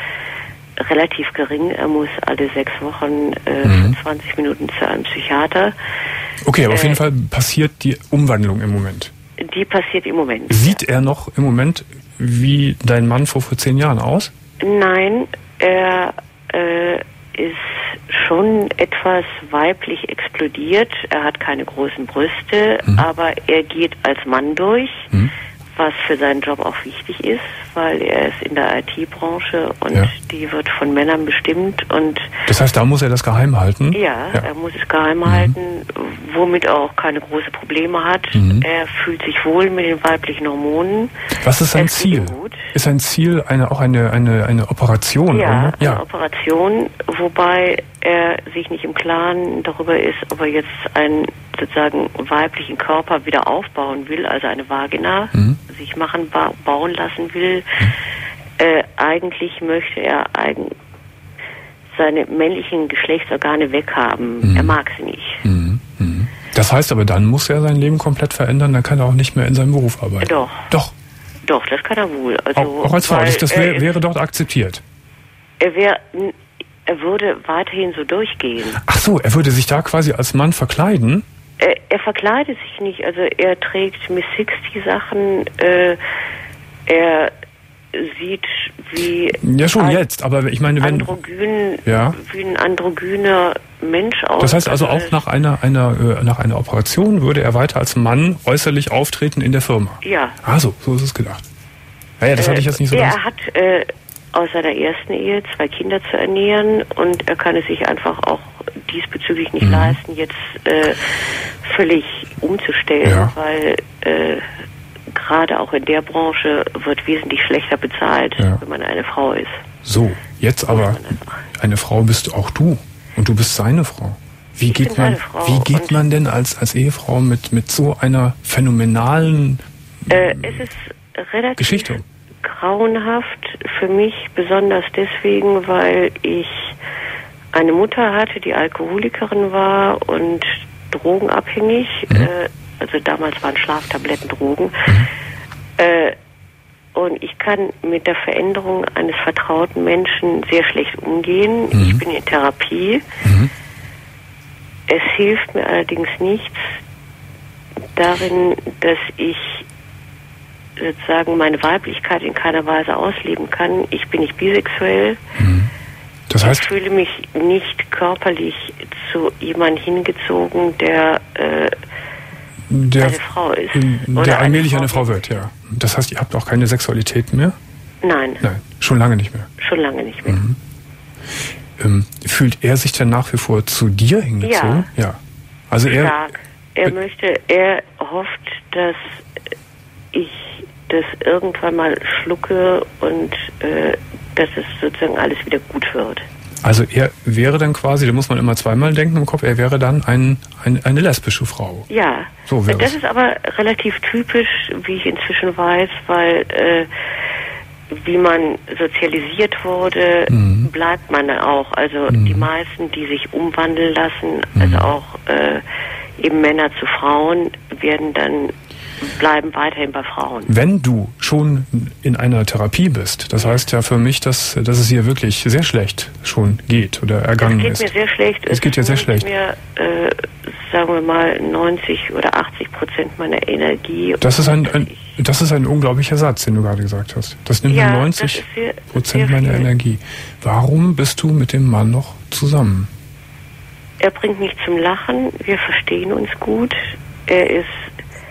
relativ gering. Er muss alle sechs Wochen äh, mhm. zwanzig Minuten zu einem Psychiater. Okay, aber äh, auf jeden Fall passiert die Umwandlung im Moment. Die passiert im Moment. Sieht er noch im Moment wie dein Mann vor, vor zehn Jahren aus? Nein, er äh, ist schon etwas weiblich explodiert. Er hat keine großen Brüste, mhm. aber er geht als Mann durch, mhm. was für seinen Job auch wichtig ist, weil er ist in der I T-Branche und ja. die wird von Männern bestimmt. Und das heißt, da muss er das geheim halten? Ja, ja. er muss es geheim mhm. halten, womit er auch keine großen Probleme hat. Mhm. Er fühlt sich wohl mit den weiblichen Hormonen. Was ist sein Ziel? Ist sein Ziel eine, auch eine, eine, eine Operation? Ja, oder? ja, eine Operation, wobei er sich nicht im Klaren darüber ist, ob er jetzt einen sozusagen weiblichen Körper wieder aufbauen will, also eine Vagina mhm. sich machen, ba- bauen lassen will. Mhm. Äh, eigentlich möchte er eigen, seine männlichen Geschlechtsorgane weghaben. Mhm. Er mag sie nicht. Mhm. Mhm. Das heißt aber, dann muss er sein Leben komplett verändern, dann kann er auch nicht mehr in seinem Beruf arbeiten. Doch. Doch. Doch, das kann er wohl. Also, auch, auch als Frau, das, das wär, wäre dort akzeptiert. Er wäre... Er würde weiterhin so durchgehen. Ach so, er würde sich da quasi als Mann verkleiden? Er, er verkleidet sich nicht. Also er trägt Miss Sixty Sachen. Äh, er sieht wie ja schon jetzt, aber ich meine, wenn androgyn, ja. wie ein androgyner Mensch aus. Das heißt also auch nach einer einer äh, nach einer Operation würde er weiter als Mann äußerlich auftreten in der Firma. Ja. Ah so, so ist es gedacht. Naja, das äh, hatte ich jetzt nicht so er ganz. hat äh, aus seiner ersten Ehe zwei Kinder zu ernähren und er kann es sich einfach auch diesbezüglich nicht mhm. leisten, jetzt äh, völlig umzustellen, ja. weil äh, gerade auch in der Branche wird wesentlich schlechter bezahlt, ja. wenn man eine Frau ist. So, jetzt aber eine Frau bist auch du und du bist seine Frau. Wie ich geht man wie geht man denn als als Ehefrau mit mit so einer phänomenalen äh, es ist relativ Geschichte grauenhaft für mich, besonders deswegen, weil ich eine Mutter hatte, die Alkoholikerin war und drogenabhängig. Mhm. Äh, also damals waren Schlaftabletten Drogen. Mhm. Äh, und ich kann mit der Veränderung eines vertrauten Menschen sehr schlecht umgehen. Mhm. Ich bin in Therapie. Mhm. Es hilft mir allerdings nichts darin, dass ich sozusagen meine Weiblichkeit in keiner Weise ausleben kann. Ich bin nicht bisexuell. Mhm. Das heißt, ich fühle mich nicht körperlich zu jemandem hingezogen, der, äh, der eine Frau ist. Der allmählich eine Frau, eine Frau wird, ja. Das heißt, ihr habt auch keine Sexualität mehr? Nein. Nein, schon lange nicht mehr. Schon lange nicht mehr. Mhm. Ähm, fühlt er sich denn nach wie vor zu dir hingezogen? Ja. Ja. Also er, Stark. Er möchte, er hofft, dass ich das irgendwann mal schlucke und äh, dass es sozusagen alles wieder gut wird. Also er wäre dann quasi, da muss man immer zweimal denken im Kopf, er wäre dann ein, ein, eine lesbische Frau. Ja, so wäre das es. Ist aber relativ typisch, wie ich inzwischen weiß, weil äh, wie man sozialisiert wurde, mhm. bleibt man dann auch. Also mhm. die meisten, die sich umwandeln lassen, mhm. also auch äh, eben Männer zu Frauen, werden dann bleiben weiterhin bei Frauen. Wenn du schon in einer Therapie bist, das heißt ja für mich, dass, dass es hier wirklich sehr schlecht schon geht oder ergangen ist. Es geht ist. mir sehr schlecht. Es, es geht ja sehr schlecht. Mir, äh, sagen wir mal, neunzig oder achtzig Prozent meiner Energie. Das ist ein, ein, das ist ein unglaublicher Satz, den du gerade gesagt hast. Das nimmt ja, mir neunzig Prozent meiner Energie. Warum bist du mit dem Mann noch zusammen? Er bringt mich zum Lachen. Wir verstehen uns gut. Er ist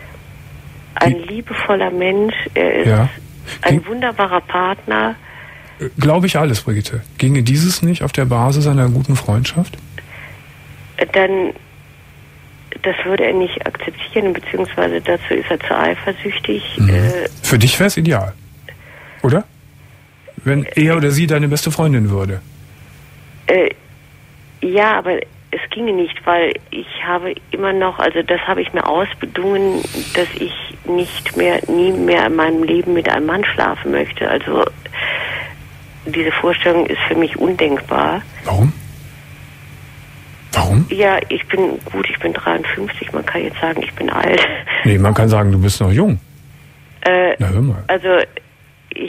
ein liebevoller Mensch, er ist ja. ein wunderbarer Partner. Glaube ich alles, Brigitte. Ginge dieses nicht auf der Basis einer guten Freundschaft? Dann, das würde er nicht akzeptieren, beziehungsweise dazu ist er zu eifersüchtig. Mhm. Äh, Für dich wäre es ideal, oder? Wenn er oder sie deine beste Freundin würde. Äh, ja, aber es ginge nicht, weil ich habe immer noch, also das habe ich mir ausbedungen, dass ich nicht mehr, nie mehr in meinem Leben mit einem Mann schlafen möchte. Also diese Vorstellung ist für mich undenkbar. Warum? Warum? Ja, ich bin, gut, ich bin dreiundfünfzig, man kann jetzt sagen, ich bin alt. Nee, man kann sagen, du bist noch jung. Äh, Na, hör mal. Also ich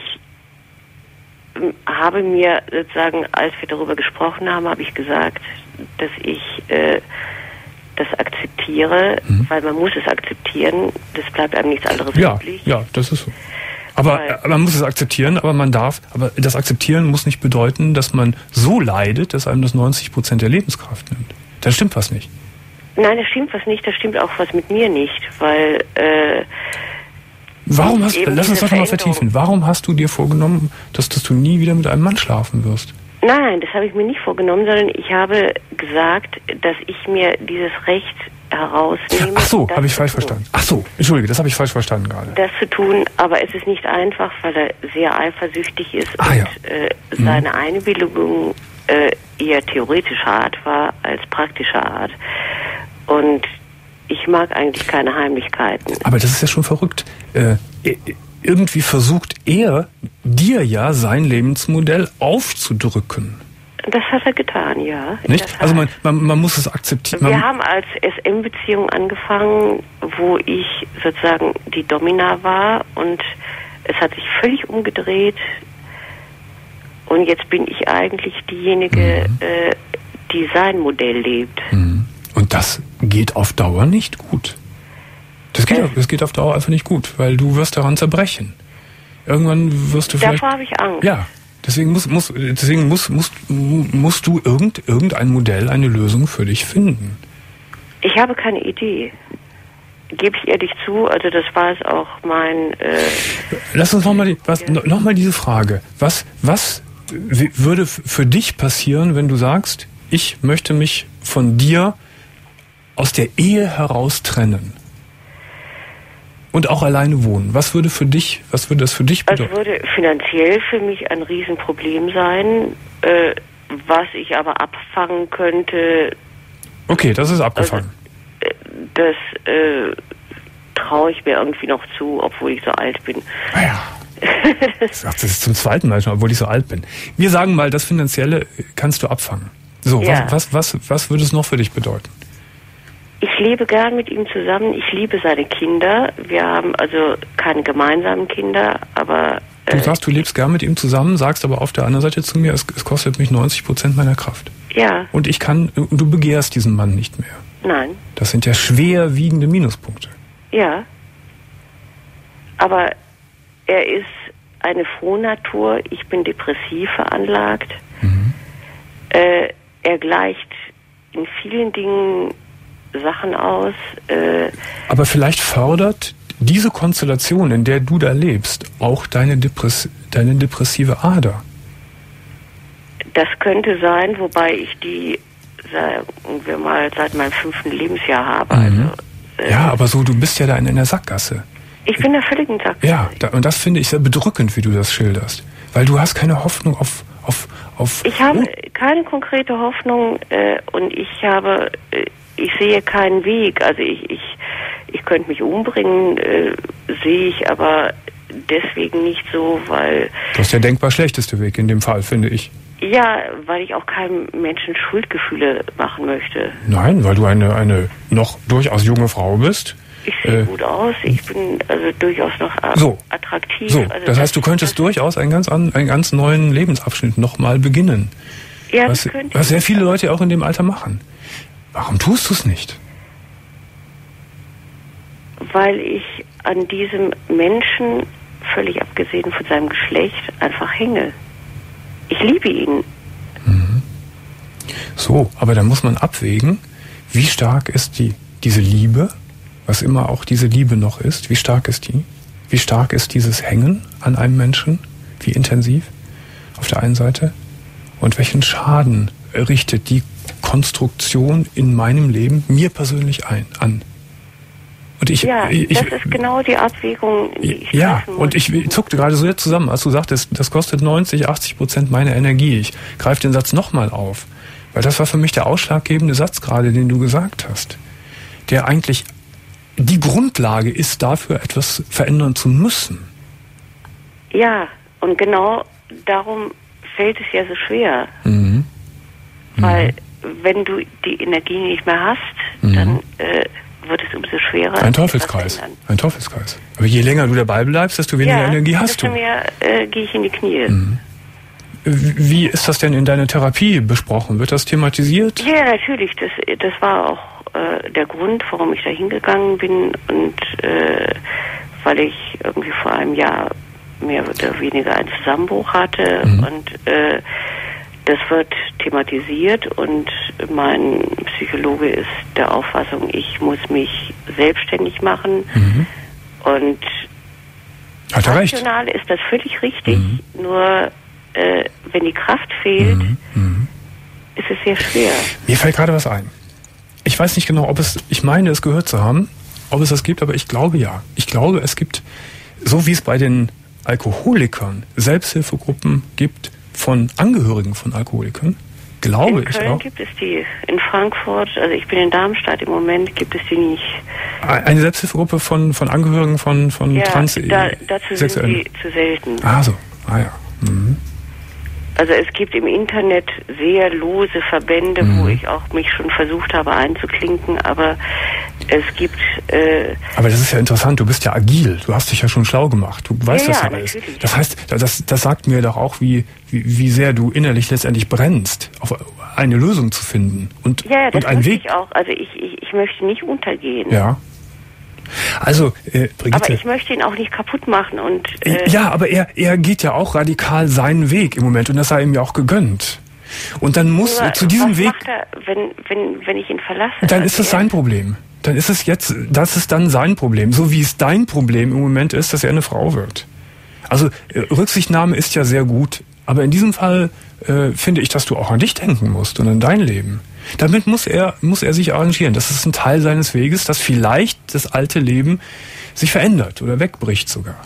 habe mir sozusagen, als wir darüber gesprochen haben, habe ich gesagt, dass ich äh, das akzeptiere, mhm. weil man muss es akzeptieren, das bleibt einem nichts anderes ja, übrig. Ja, das ist so. Aber weil, man muss es akzeptieren, aber man darf, aber das Akzeptieren muss nicht bedeuten, dass man so leidet, dass einem das neunzig Prozent der Lebenskraft nimmt. Da stimmt was nicht. Nein, da stimmt was nicht, da stimmt auch was mit mir nicht, weil äh, Warum hast, lass uns das mal vertiefen. Warum hast du dir vorgenommen, dass, dass du nie wieder mit einem Mann schlafen wirst? Nein, das habe ich mir nicht vorgenommen, sondern ich habe gesagt, dass ich mir dieses Recht herausnehme. Ach so, habe ich falsch verstanden. Ach so, entschuldige, das habe ich falsch verstanden gerade. Das zu tun, aber es ist nicht einfach, weil er sehr eifersüchtig ist ah, und ja. äh, seine mhm. Einwilligung äh, eher theoretischer Art war als praktischer Art. Und ich mag eigentlich keine Heimlichkeiten. Aber das ist ja schon verrückt. Äh, irgendwie versucht er, dir ja sein Lebensmodell aufzudrücken. Das hat er getan, ja. Nicht? Also man, man, man muss es akzeptieren. Wir haben als S M-Beziehung angefangen, wo ich sozusagen die Domina war und es hat sich völlig umgedreht und jetzt bin ich eigentlich diejenige, mhm. äh, die sein Modell lebt. Mhm. Und das geht auf Dauer nicht gut. Das geht, auf, das geht auf Dauer einfach nicht gut, weil du wirst daran zerbrechen. Irgendwann wirst du vielleicht... Davor habe ich Angst. Ja, deswegen muss, muss, deswegen muss, musst, musst du irgend, irgendein Modell, eine Lösung für dich finden. Ich habe keine Idee. Gebe ich ehrlich zu, also das war es auch mein... Äh, Lass uns nochmal die, was, ja. noch mal diese Frage. Was, was würde für dich passieren, wenn du sagst, ich möchte mich von dir aus der Ehe heraus trennen und auch alleine wohnen? Was würde für dich, was würde das für dich bedeuten? Es würde finanziell für mich ein Riesenproblem sein, äh, was ich aber abfangen könnte. Okay, das ist abgefangen. Also, das äh, traue ich mir irgendwie noch zu, obwohl ich so alt bin. Naja. Das ist zum zweiten Mal schon, obwohl ich so alt bin. Wir sagen mal, das Finanzielle kannst du abfangen. So, ja. was, was, was, was würde es noch für dich bedeuten? Ich lebe gern mit ihm zusammen. Ich liebe seine Kinder. Wir haben also keine gemeinsamen Kinder, aber... Äh, du sagst, du lebst gern mit ihm zusammen, sagst aber auf der anderen Seite zu mir, es, es kostet mich neunzig Prozent meiner Kraft. Ja. Und ich kann, du begehrst diesen Mann nicht mehr. Nein. Das sind ja schwerwiegende Minuspunkte. Ja. Aber er ist eine Frohnatur. Ich bin depressiv veranlagt. Mhm. Äh, er gleicht in vielen Dingen Sachen aus. Äh Aber vielleicht fördert diese Konstellation, in der du da lebst, auch deine, Depress- deine depressive Ader. Das könnte sein, wobei ich die, sagen wir mal, seit meinem fünften Lebensjahr habe. Mhm. Also, äh ja, aber so, du bist ja da in einer Sackgasse. Ich bin da völlig in Sackgasse. Ja, da, und das finde ich sehr bedrückend, wie du das schilderst. Weil du hast keine Hoffnung auf... auf, auf ich habe oh. keine konkrete Hoffnung äh, und ich habe... Äh, Ich sehe keinen Weg. Also ich, ich, ich könnte mich umbringen, äh, sehe ich aber deswegen nicht so, weil... Das ist der denkbar schlechteste Weg in dem Fall, finde ich. Ja, weil ich auch keinem Menschen Schuldgefühle machen möchte. Nein, weil du eine, eine noch durchaus junge Frau bist. Ich sehe äh, gut aus, ich bin also durchaus noch so, attraktiv. So, also das heißt, du könntest durchaus einen ganz, an, einen ganz neuen Lebensabschnitt nochmal beginnen. Ja, was, das könnte was sehr viele Leute auch in dem Alter machen. Warum tust du es nicht? Weil ich an diesem Menschen, völlig abgesehen von seinem Geschlecht, einfach hänge. Ich liebe ihn. Mhm. So, aber da muss man abwägen, wie stark ist die, diese Liebe, was immer auch diese Liebe noch ist, wie stark ist die? Wie stark ist dieses Hängen an einem Menschen? Wie intensiv? auf der einen Seite und welchen Schaden richtet die Konstruktion in meinem Leben mir persönlich ein, an. Und ich, ja, ich, das ist genau die Abwägung, die ich ja, treffen muss. und ich zuckte gerade so jetzt zusammen, als du sagtest, das kostet neunzig, achtzig Prozent meiner Energie. Ich greife den Satz nochmal auf, weil das war für mich der ausschlaggebende Satz gerade, den du gesagt hast, der eigentlich die Grundlage ist dafür, etwas verändern zu müssen. Ja, und genau darum fällt es ja so schwer. Mhm. Weil mhm. wenn du die Energie nicht mehr hast, mhm. dann äh, wird es umso schwerer. Ein Teufelskreis. Ein Teufelskreis. Aber je länger du dabei bleibst, desto weniger ja, Energie hast desto du. mehr äh, gehe ich in die Knie. Mhm. Wie ist das denn in deiner Therapie besprochen? Wird das thematisiert? Ja, natürlich. Das, das war auch äh, der Grund, warum ich da hingegangen bin und äh, weil ich irgendwie vor einem Jahr mehr oder weniger einen Zusammenbruch hatte mhm. und äh, das wird thematisiert und mein Psychologe ist der Auffassung, ich muss mich selbstständig machen mhm. und hat er recht. Rational ist das völlig richtig, mhm. nur äh, wenn die Kraft fehlt, mhm. Mhm. ist es sehr schwer. Mir fällt gerade was ein. Ich weiß nicht genau, ob es, ich meine es gehört zu haben, ob es das gibt, aber ich glaube ja. Ich glaube, es gibt, so wie es bei den Alkoholikern Selbsthilfegruppen gibt von Angehörigen von Alkoholikern, glaube ich auch. In Köln gibt es die, in Frankfurt, also ich bin in Darmstadt im Moment, gibt es die nicht. Eine Selbsthilfegruppe von, von Angehörigen von, von ja, Trans... Da, dazu sind die zu selten. Ah so, ah ja. Mhm. Also es gibt im Internet sehr lose Verbände, mhm. wo ich auch mich schon versucht habe einzuklinken, aber es gibt... Äh aber das ist ja interessant, du bist ja agil, du hast dich ja schon schlau gemacht, du weißt ja, das ja ja alles. Natürlich. Das heißt, das, das sagt mir doch auch, wie, wie, wie sehr du innerlich letztendlich brennst, auf eine Lösung zu finden und, ja, das und einen Weg. Ich auch. Also ich, ich, ich möchte nicht untergehen. Ja. Also, äh, Brigitte. Aber ich möchte ihn auch nicht kaputt machen und... Äh, ja, aber er, er geht ja auch radikal seinen Weg im Moment und das sei ihm ja auch gegönnt. Und dann muss nur, zu diesem was Weg... Macht er, wenn, wenn, wenn ich ihn verlasse? Dann also ist es sein Problem. Dann ist es jetzt, das ist dann sein Problem. So wie es dein Problem im Moment ist, dass er eine Frau wird. Also, äh, Rücksichtnahme ist ja sehr gut. Aber in diesem Fall äh, finde ich, dass du auch an dich denken musst und an dein Leben. Damit muss er, muss er sich arrangieren. Das ist ein Teil seines Weges, dass vielleicht das alte Leben sich verändert oder wegbricht sogar.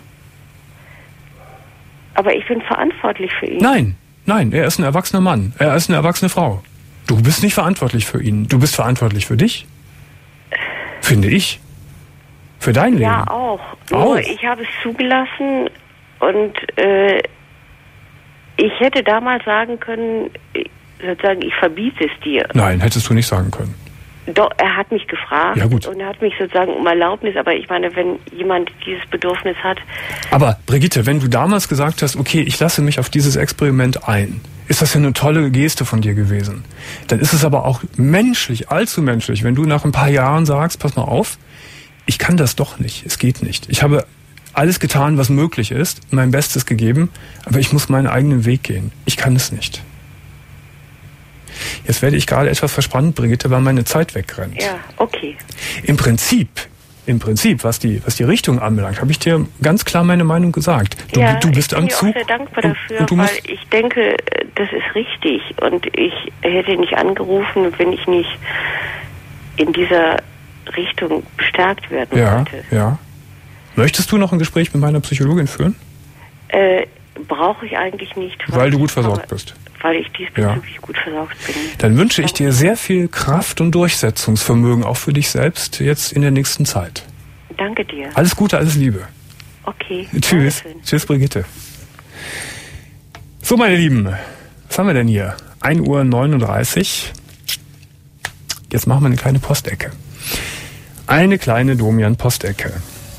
Aber ich bin verantwortlich für ihn. Nein, nein, er ist ein erwachsener Mann. Er ist eine erwachsene Frau. Du bist nicht verantwortlich für ihn. Du bist verantwortlich für dich. Finde ich. Für dein Leben. Ja, auch. Nur auch. ich habe es zugelassen und äh, ich hätte damals sagen können, sozusagen, ich verbiete es dir. Nein, hättest du nicht sagen können. Doch, er hat mich gefragt ja, gut. und er hat mich sozusagen um Erlaubnis, aber ich meine, wenn jemand dieses Bedürfnis hat... Aber Brigitte, wenn du damals gesagt hast, okay, ich lasse mich auf dieses Experiment ein, ist das ja eine tolle Geste von dir gewesen. Dann ist es aber auch menschlich, allzu menschlich, wenn du nach ein paar Jahren sagst, pass mal auf, ich kann das doch nicht, es geht nicht. Ich habe alles getan, was möglich ist, mein Bestes gegeben, aber ich muss meinen eigenen Weg gehen. Ich kann es nicht. Jetzt werde ich gerade etwas verspannt, Brigitte, weil meine Zeit wegrennt. Ja, okay. Im Prinzip, im Prinzip, was die, was die Richtung anbelangt, habe ich dir ganz klar meine Meinung gesagt. Du, ja, du bist ich bin am dir Zug. auch sehr dankbar und, dafür, und du weil musst, ich denke, das ist richtig und ich hätte nicht angerufen, wenn ich nicht in dieser Richtung bestärkt werden ja, wollte. Ja. Möchtest du noch ein Gespräch mit meiner Psychologin führen? Äh, brauche ich eigentlich nicht. Weil, weil du gut versorgt aber, bist. Weil ich diesbezüglich ja. gut versorgt bin. Dann wünsche ich dir sehr viel Kraft und Durchsetzungsvermögen, auch für dich selbst, jetzt in der nächsten Zeit. Danke dir. Alles Gute, alles Liebe. Okay. Tschüss. Tschüss, Brigitte. So, meine Lieben, was haben wir denn hier? ein Uhr neununddreißig. Jetzt machen wir eine kleine Postecke. Eine kleine Domian-Postecke.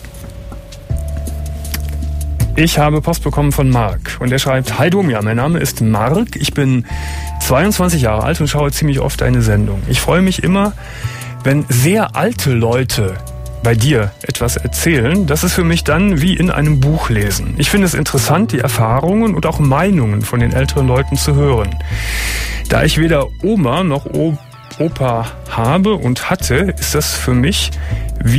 Ich habe Post bekommen von Marc und er schreibt: Hi Domian, mein Name ist Marc, ich bin zweiundzwanzig Jahre alt und schaue ziemlich oft deine Sendung. Ich freue mich immer, wenn sehr alte Leute bei dir etwas erzählen. Das ist für mich dann wie in einem Buch lesen. Ich finde es interessant, die Erfahrungen und auch Meinungen von den älteren Leuten zu hören. Da ich weder Oma noch Opa habe und hatte, ist das für mich wie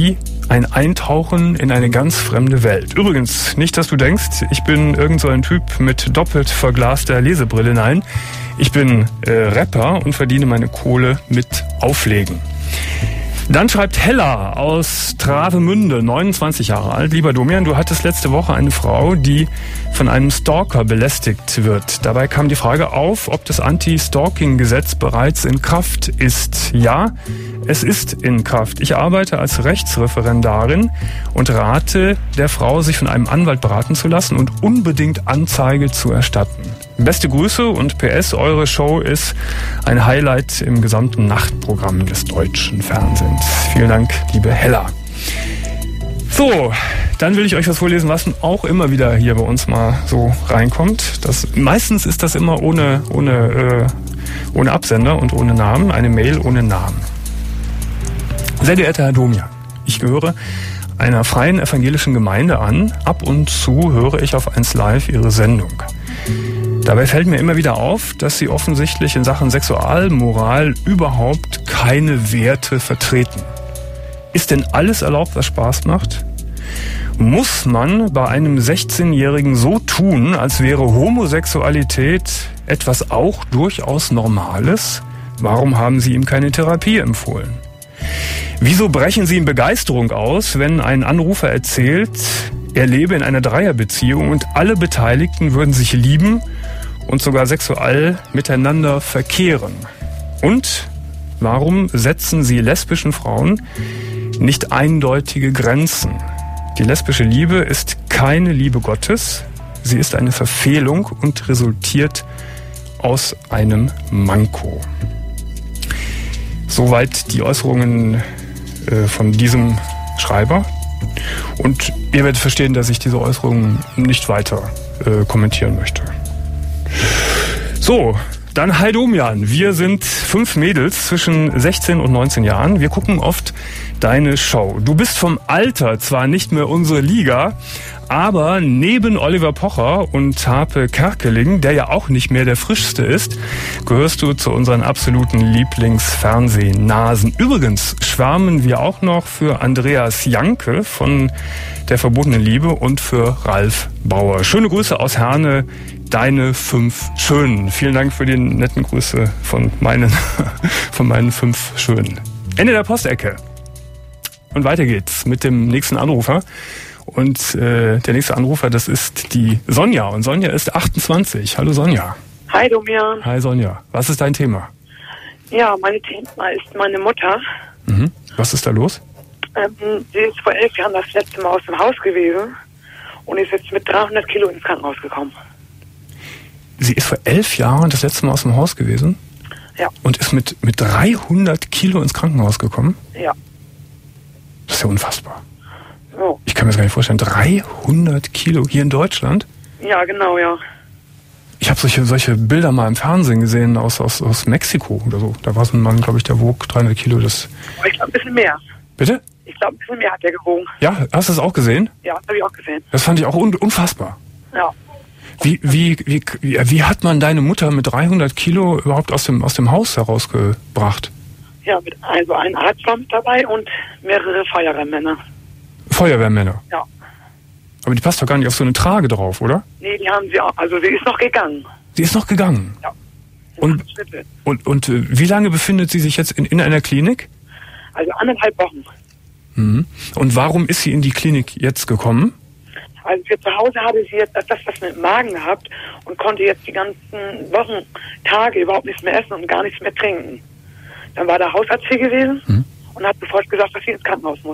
Ein Eintauchen in eine ganz fremde Welt. Übrigens, nicht, dass du denkst, ich bin irgend so ein Typ mit doppelt verglaster Lesebrille. Nein, ich bin äh, Rapper und verdiene meine Kohle mit Auflegen. Dann schreibt Hella aus Travemünde, neunundzwanzig Jahre alt. Lieber Domian, du hattest letzte Woche eine Frau, die von einem Stalker belästigt wird. Dabei kam die Frage auf, ob das Anti-Stalking-Gesetz bereits in Kraft ist. Ja, es ist in Kraft. Ich arbeite als Rechtsreferendarin und rate der Frau, sich von einem Anwalt beraten zu lassen und unbedingt Anzeige zu erstatten. Beste Grüße und P S, eure Show ist ein Highlight im gesamten Nachtprogramm des deutschen Fernsehens. Vielen Dank, liebe Hella. So, dann will ich euch was vorlesen, was auch immer wieder hier bei uns mal so reinkommt. Das, meistens ist das immer ohne, ohne, äh, ohne Absender und ohne Namen, eine Mail ohne Namen. Sehr geehrter Herr Domian, ich gehöre einer freien evangelischen Gemeinde an. Ab und zu höre ich auf eins Live Ihre Sendung. Dabei fällt mir immer wieder auf, dass Sie offensichtlich in Sachen Sexualmoral überhaupt keine Werte vertreten. Ist denn alles erlaubt, was Spaß macht? Muss man bei einem sechzehnjährigen so tun, als wäre Homosexualität etwas auch durchaus Normales? Warum haben Sie ihm keine Therapie empfohlen? Wieso brechen Sie in Begeisterung aus, wenn ein Anrufer erzählt, er lebe in einer Dreierbeziehung und alle Beteiligten würden sich lieben und sogar sexuell miteinander verkehren? Und warum setzen Sie lesbischen Frauen nicht eindeutige Grenzen? Die lesbische Liebe ist keine Liebe Gottes, sie ist eine Verfehlung und resultiert aus einem Manko. Soweit die Äußerungen äh, von diesem Schreiber. Und ihr werdet verstehen, dass ich diese Äußerungen nicht weiter äh, kommentieren möchte. So, dann hi Domian. Wir sind fünf Mädels zwischen sechzehn und neunzehn Jahren. Wir gucken oft deine Show. Du bist vom Alter zwar nicht mehr unsere Liga, aber neben Oliver Pocher und Harpe Kerkeling, der ja auch nicht mehr der frischste ist, gehörst du zu unseren absoluten Lieblingsfernsehnasen. Übrigens schwärmen wir auch noch für Andreas Janke von der verbotenen Liebe und für Ralf Bauer. Schöne Grüße aus Herne, deine fünf Schönen. Vielen Dank für die netten Grüße von meinen, von meinen fünf Schönen. Ende der Postecke. Und weiter geht's mit dem nächsten Anrufer. Und äh, der nächste Anrufer, das ist die Sonja. Und Sonja ist achtundzwanzig. Hallo Sonja. Hi Domian. Hi Sonja. Was ist dein Thema? Ja, mein Thema ist meine Mutter. Mhm. Was ist da los? Ähm, sie ist vor elf Jahren das letzte Mal aus dem Haus gewesen und ist jetzt mit dreihundert Kilo ins Krankenhaus gekommen. Sie ist vor elf Jahren das letzte Mal aus dem Haus gewesen? Ja. Und ist mit, mit dreihundert Kilo ins Krankenhaus gekommen? Ja. Das ist ja unfassbar. Oh. Ich kann mir das gar nicht vorstellen. dreihundert Kilo hier in Deutschland? Ja, genau, ja. Ich habe solche, solche Bilder mal im Fernsehen gesehen aus, aus, aus Mexiko oder so. Da war so ein Mann, glaube ich, der wog dreihundert Kilo. Das Aber ich glaube, ein bisschen mehr. Bitte? Ich glaube, ein bisschen mehr hat der gewogen. Ja, hast du das auch gesehen? Ja, habe ich auch gesehen. Das fand ich auch un- unfassbar. Ja. Wie, wie, wie, wie, wie hat man deine Mutter mit dreihundert Kilo überhaupt aus dem, aus dem Haus herausgebracht? Ja, mit, also ein Arzt war mit dabei und mehrere Feuerwehrmänner. Feuerwehrmänner? Ja. Aber die passt doch gar nicht auf so eine Trage drauf, oder? Nee, die haben sie auch, also sie ist noch gegangen. Sie ist noch gegangen? Ja. Und, und, und äh, wie lange befindet sie sich jetzt in, in einer Klinik? Also anderthalb Wochen. Mhm. Und warum ist sie in die Klinik jetzt gekommen? Also für zu Hause hatte sie jetzt das, das mit dem Magen gehabt und konnte jetzt die ganzen Wochen, Tage überhaupt nichts mehr essen und gar nichts mehr trinken. Dann war der Hausarzt hier gewesen mhm. und hat sofort gesagt, dass sie ins Krankenhaus muss.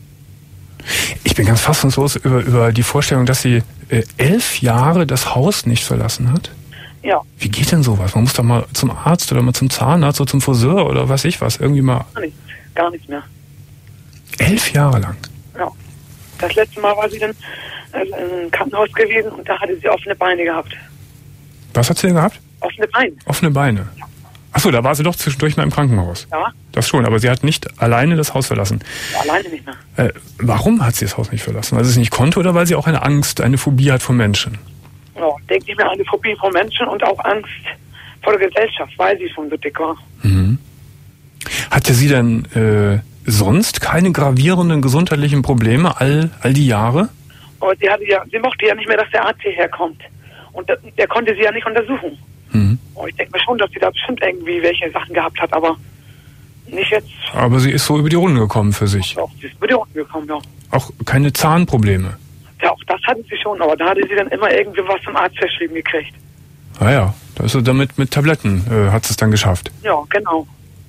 Ich bin ganz fassungslos über, über die Vorstellung, dass sie äh, elf Jahre das Haus nicht verlassen hat. Ja. Wie geht denn sowas? Man muss doch mal zum Arzt oder mal zum Zahnarzt oder zum Friseur oder weiß ich was. Irgendwie mal. Gar nichts, gar nichts mehr. Elf Jahre lang? Ja. Das letzte Mal war sie dann also im Krankenhaus gewesen und da hatte sie offene Beine gehabt. Was hat sie denn gehabt? Offene Beine. Offene Beine? Ja. Achso, da war sie doch zwischendurch mal im Krankenhaus. Ja. Das schon, aber sie hat nicht alleine das Haus verlassen. Ja, alleine nicht mehr. Äh, warum hat sie das Haus nicht verlassen? Weil sie es nicht konnte oder weil sie auch eine Angst, eine Phobie hat vor Menschen? Ja, denke ich mir, eine Phobie vor Menschen und auch Angst vor der Gesellschaft, weil sie schon so dick war. Mhm. Hatte sie denn äh, sonst keine gravierenden gesundheitlichen Probleme all, all die Jahre? Aber sie hatte ja, sie mochte ja nicht mehr, dass der Arzt hierher kommt. Und der, der konnte sie ja nicht untersuchen. Mhm. Und ich denke mir schon, dass sie da bestimmt irgendwie welche Sachen gehabt hat, aber nicht jetzt. Aber sie ist so über die Runde gekommen für sich. Doch, sie ist über die Runde gekommen, ja. Auch keine Zahnprobleme? Ja, auch das hatte sie schon, aber da hatte sie dann immer irgendwie was vom Arzt verschrieben gekriegt. Ah ja, da ist sie damit mit Tabletten, äh, hat sie es dann geschafft. Ja, genau.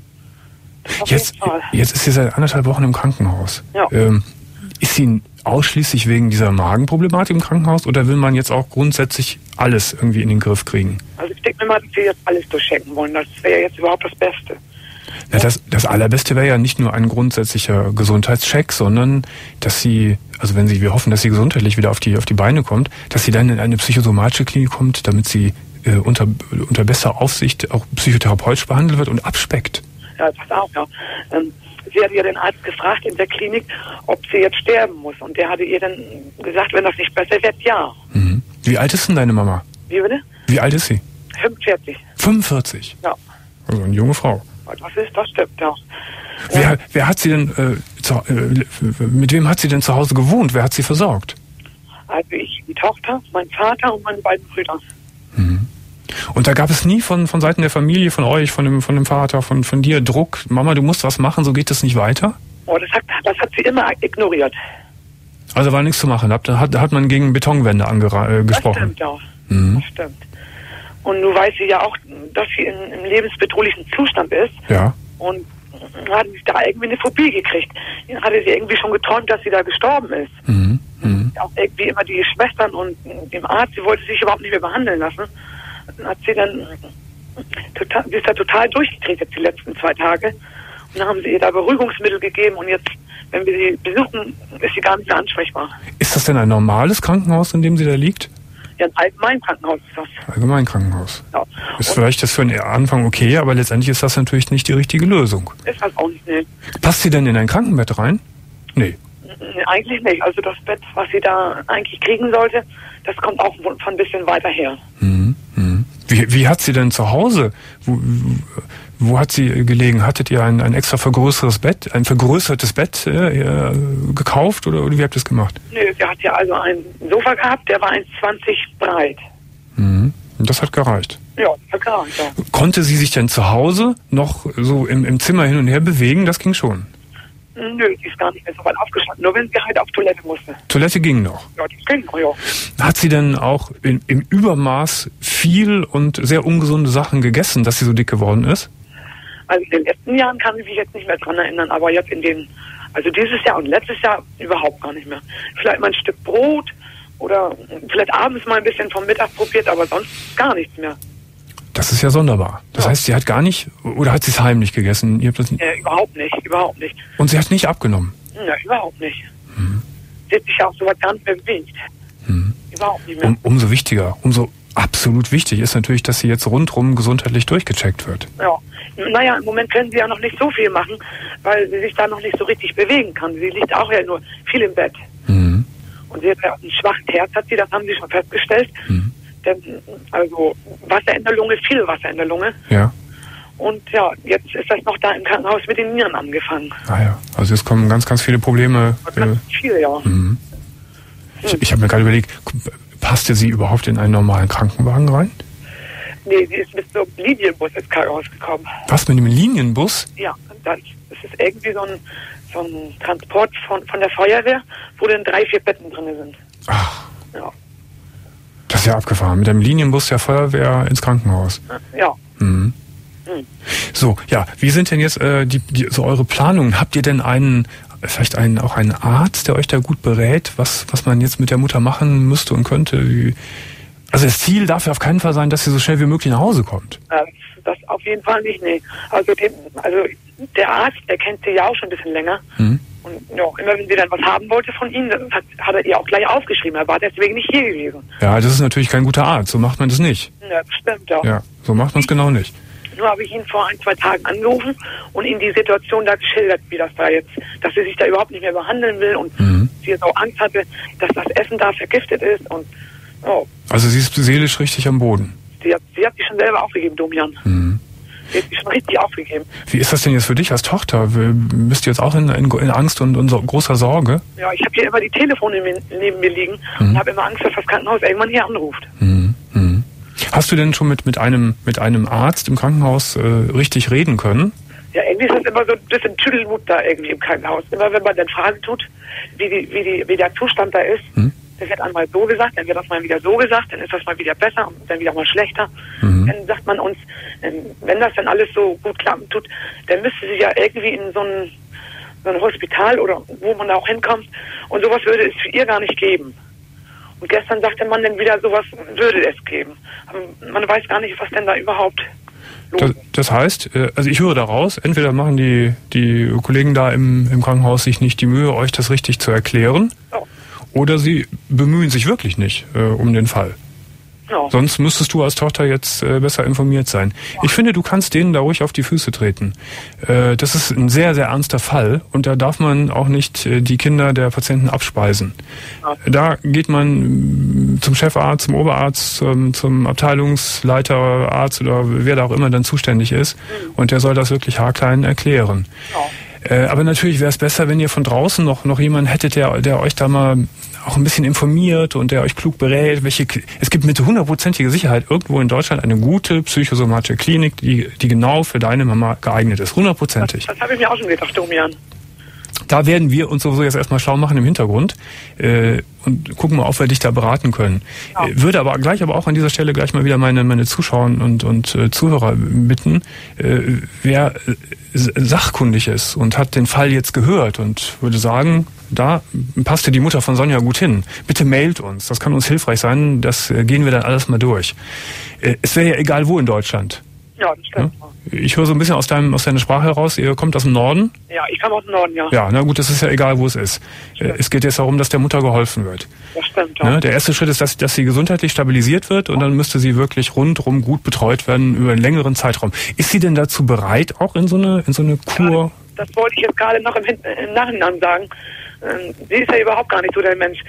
Jetzt, jetzt ist sie seit anderthalb Wochen im Krankenhaus. Ja. Ähm, ist sie ausschließlich wegen dieser Magenproblematik im Krankenhaus oder will man jetzt auch grundsätzlich alles irgendwie in den Griff kriegen? Also ich denke mir mal, dass wir jetzt alles durchchecken wollen. Das wäre ja jetzt überhaupt das Beste. Ja, das, das Allerbeste wäre ja nicht nur ein grundsätzlicher Gesundheitscheck, sondern dass sie, also wenn sie, wir hoffen, dass sie gesundheitlich wieder auf die, auf die Beine kommt, dass sie dann in eine psychosomatische Klinik kommt, damit sie äh, unter, unter besserer Aufsicht auch psychotherapeutisch behandelt wird und abspeckt. Ja, das auch, ja. Ähm, sie hatte ja den Arzt gefragt in der Klinik, ob sie jetzt sterben muss. Und der hatte ihr dann gesagt, wenn das nicht besser wird, ja. Mhm. Wie alt ist denn deine Mama? Wie bitte? Wie alt ist sie? fünfundvierzig. fünfundvierzig? Ja. Also eine junge Frau. Das ist, das stimmt, ja. Wer, ja. wer hat sie denn, äh, zu, äh, mit wem hat sie denn zu Hause gewohnt? Wer hat sie versorgt? Also ich, die Tochter, mein Vater und meine beiden Brüder. Mhm. Und da gab es nie von, von Seiten der Familie, von euch, von dem, von dem Vater, von, von dir Druck, Mama, du musst was machen, so geht das nicht weiter? Oh, das hat, das hat sie immer ignoriert. Also war nichts zu machen, da hat, hat man gegen Betonwände angera- äh, gesprochen? Das stimmt, ja. Mhm. Das stimmt. Und nun weiß sie ja auch, dass sie in, im lebensbedrohlichen Zustand ist. Ja. Und hat sie da irgendwie eine Phobie gekriegt. Dann hatte sie irgendwie schon geträumt, dass sie da gestorben ist. Mhm. Mhm. Auch irgendwie immer die Schwestern und dem Arzt, sie wollte sich überhaupt nicht mehr behandeln lassen. Dann hat sie dann total, sie ist da total durchgedreht jetzt die letzten zwei Tage. Und dann haben sie ihr da Beruhigungsmittel gegeben und jetzt, wenn wir sie besuchen, ist sie gar nicht mehr ansprechbar. Ist das denn ein normales Krankenhaus, in dem sie da liegt? Ja, ein Allgemeinkrankenhaus ist das. Allgemeinkrankenhaus. Ja. Ist und vielleicht das für den Anfang okay, aber letztendlich ist das natürlich nicht die richtige Lösung. Ist das auch nicht, nee. Passt sie denn in ein Krankenbett rein? Nee. Nee, eigentlich nicht. Also das Bett, was sie da eigentlich kriegen sollte, das kommt auch von ein bisschen weiter her. Mhm. Mhm. Wie, wie hat sie denn zu Hause, wo, wo hat sie gelegen? Hattet ihr ein, ein extra vergrößertes Bett, ein vergrößertes Bett äh, gekauft oder, oder wie habt ihr das gemacht? Nö, sie hat ja also ein Sofa gehabt, der war eins zwanzig breit. Mhm. Und das hat gereicht? Ja, das hat gereicht, ja. Konnte sie sich denn zu Hause noch so im, im Zimmer hin und her bewegen? Das ging schon? Nö, die ist gar nicht mehr so weit aufgestanden, nur wenn sie halt auf Toilette musste. Toilette ging noch? Ja, die ging noch, ja. Hat sie denn auch in, im Übermaß viel und sehr ungesunde Sachen gegessen, dass sie so dick geworden ist? Also in den letzten Jahren kann ich mich jetzt nicht mehr dran erinnern, aber jetzt in den, also dieses Jahr und letztes Jahr überhaupt gar nicht mehr. Vielleicht mal ein Stück Brot oder vielleicht abends mal ein bisschen vom Mittag probiert, aber sonst gar nichts mehr. Das ist ja sonderbar. Das ja. heißt, sie hat gar nicht, oder hat sie es heimlich gegessen? Ihr habt das äh, überhaupt nicht, überhaupt nicht. Und sie hat nicht abgenommen? Ja, überhaupt nicht. Hm. Sie hat sich ja auch so weit gar nicht mehr bewegt. Hm. Überhaupt nicht mehr. Um, umso wichtiger, umso absolut wichtig ist natürlich, dass sie jetzt rundrum gesundheitlich durchgecheckt wird. Ja, naja, im Moment können sie ja noch nicht so viel machen, weil sie sich da noch nicht so richtig bewegen kann. Sie liegt auch ja nur viel im Bett. Hm. Und sie hat ja ein schwaches Herz, hat sie, das haben sie schon festgestellt. Hm. Denn, also Wasser in der Lunge, viel Wasser in der Lunge. Ja. Und ja, jetzt ist das noch da im Krankenhaus mit den Nieren angefangen. Ah ja, also jetzt kommen ganz, ganz viele Probleme. Ganz äh, viel, ja. Mhm. Ich, ich habe mir gerade überlegt, passte sie überhaupt in einen normalen Krankenwagen rein? Nee, sie ist mit so einem Linienbus ins Krankenhaus gekommen. Was, mit einem Linienbus? Ja, das, das ist irgendwie so ein, so ein Transport von, von der Feuerwehr, wo dann drei, vier Betten drin sind. Ach. Ja. Das ist ja abgefahren. Mit einem Linienbus der Feuerwehr ins Krankenhaus. Ja. Mhm. Mhm. So, ja, wie sind denn jetzt äh, die, die, so eure Planungen? Habt ihr denn einen, vielleicht einen, auch einen Arzt, der euch da gut berät, was, was man jetzt mit der Mutter machen müsste und könnte? Wie, also das Ziel darf ja auf keinen Fall sein, dass sie so schnell wie möglich nach Hause kommt. Ähm, das auf jeden Fall nicht, nee. Also, dem, also der Arzt, der kennt sie ja auch schon ein bisschen länger. Mhm. Und ja, immer wenn sie dann was haben wollte von ihnen, dann hat, hat er ihr auch gleich aufgeschrieben. Er war deswegen nicht hier gewesen. Ja, das ist natürlich kein guter Arzt. So macht man das nicht. Ja, stimmt, ja. Ja, so macht man es genau nicht. Nur habe ich ihn vor ein, zwei Tagen angerufen und ihm die Situation da geschildert, wie das da jetzt, dass sie sich da überhaupt nicht mehr behandeln will und mhm. sie so Angst hatte, dass das Essen da vergiftet ist und oh. Also sie ist seelisch richtig am Boden. Sie hat, sie hat sich schon selber aufgegeben, Domian. Mhm. Die hat sich schon richtig aufgegeben. Wie ist das denn jetzt für dich als Tochter? Bist du jetzt auch in, in, in Angst und, und so großer Sorge? Ja, ich habe hier immer die Telefone neben mir liegen mhm. und habe immer Angst, dass das Krankenhaus irgendwann hier anruft. Mhm. Mhm. Hast du denn schon mit, mit, einem, mit einem Arzt im Krankenhaus äh, richtig reden können? Ja, irgendwie ist das immer so ein bisschen Tüdelmut da irgendwie im Krankenhaus. Immer wenn man dann Fragen tut, wie, die, wie, die, wie der Zustand da ist, mhm. dann wird einmal so gesagt, dann wird das mal wieder so gesagt, dann ist das mal wieder besser und dann wieder mal schlechter. Mhm. Dann sagt man uns, wenn das dann alles so gut klappen tut, dann müsste sie ja irgendwie in so ein, so ein Hospital oder wo man da auch hinkommt und sowas würde es für ihr gar nicht geben. Und gestern sagte man dann wieder, sowas würde es geben. Aber man weiß gar nicht, was denn da überhaupt los das, ist. Das heißt, also ich höre daraus, entweder machen die, die Kollegen da im, im Krankenhaus sich nicht die Mühe, euch das richtig zu erklären, oh. oder sie bemühen sich wirklich nicht äh, um den Fall. Ja. Sonst müsstest du als Tochter jetzt äh, besser informiert sein. Ja. Ich finde, du kannst denen da ruhig auf die Füße treten. Äh, das ist ein sehr, sehr ernster Fall und da darf man auch nicht äh, die Kinder der Patienten abspeisen. Ja. Da geht man zum Chefarzt, zum Oberarzt, zum, zum Abteilungsleiter, Arzt oder wer da auch immer dann zuständig ist mhm. und der soll das wirklich haarklein erklären. Ja. Äh, aber natürlich wäre es besser, wenn ihr von draußen noch, noch jemanden hättet, der, der euch da mal auch ein bisschen informiert und der euch klug berät. Welche, es gibt mit hundertprozentiger Sicherheit irgendwo in Deutschland eine gute psychosomatische Klinik, die, die genau für deine Mama geeignet ist. Hundertprozentig. Das, das habe ich mir auch schon gedacht, Domian. Da werden wir uns sowieso jetzt erstmal schlau machen im Hintergrund äh, und gucken mal, ob wir dich da beraten können. Ja. Äh, würde aber gleich aber auch an dieser Stelle gleich mal wieder meine meine Zuschauer und und äh, Zuhörer bitten, äh, wer äh, sachkundig ist und hat den Fall jetzt gehört und würde sagen, da passte die Mutter von Sonja gut hin. Bitte mailt uns, das kann uns hilfreich sein, das äh, gehen wir dann alles mal durch. Äh, es wäre ja egal wo in Deutschland. Ja, das stimmt. Ja? Ich höre so ein bisschen aus deinem aus deiner Sprache heraus, ihr kommt aus dem Norden? Ja, ich komme aus dem Norden, ja. Ja, na gut, das ist ja egal, wo es ist. Stimmt. Es geht jetzt darum, dass der Mutter geholfen wird. Das stimmt, ja. Ne? Der erste Schritt ist, dass, dass sie gesundheitlich stabilisiert wird und dann müsste sie wirklich rundrum gut betreut werden über einen längeren Zeitraum. Ist sie denn dazu bereit, auch in so eine, in so eine Kur? Ja, das wollte ich jetzt gerade noch im, im Nachhinein sagen. Sie ist ja überhaupt gar nicht so der Mensch.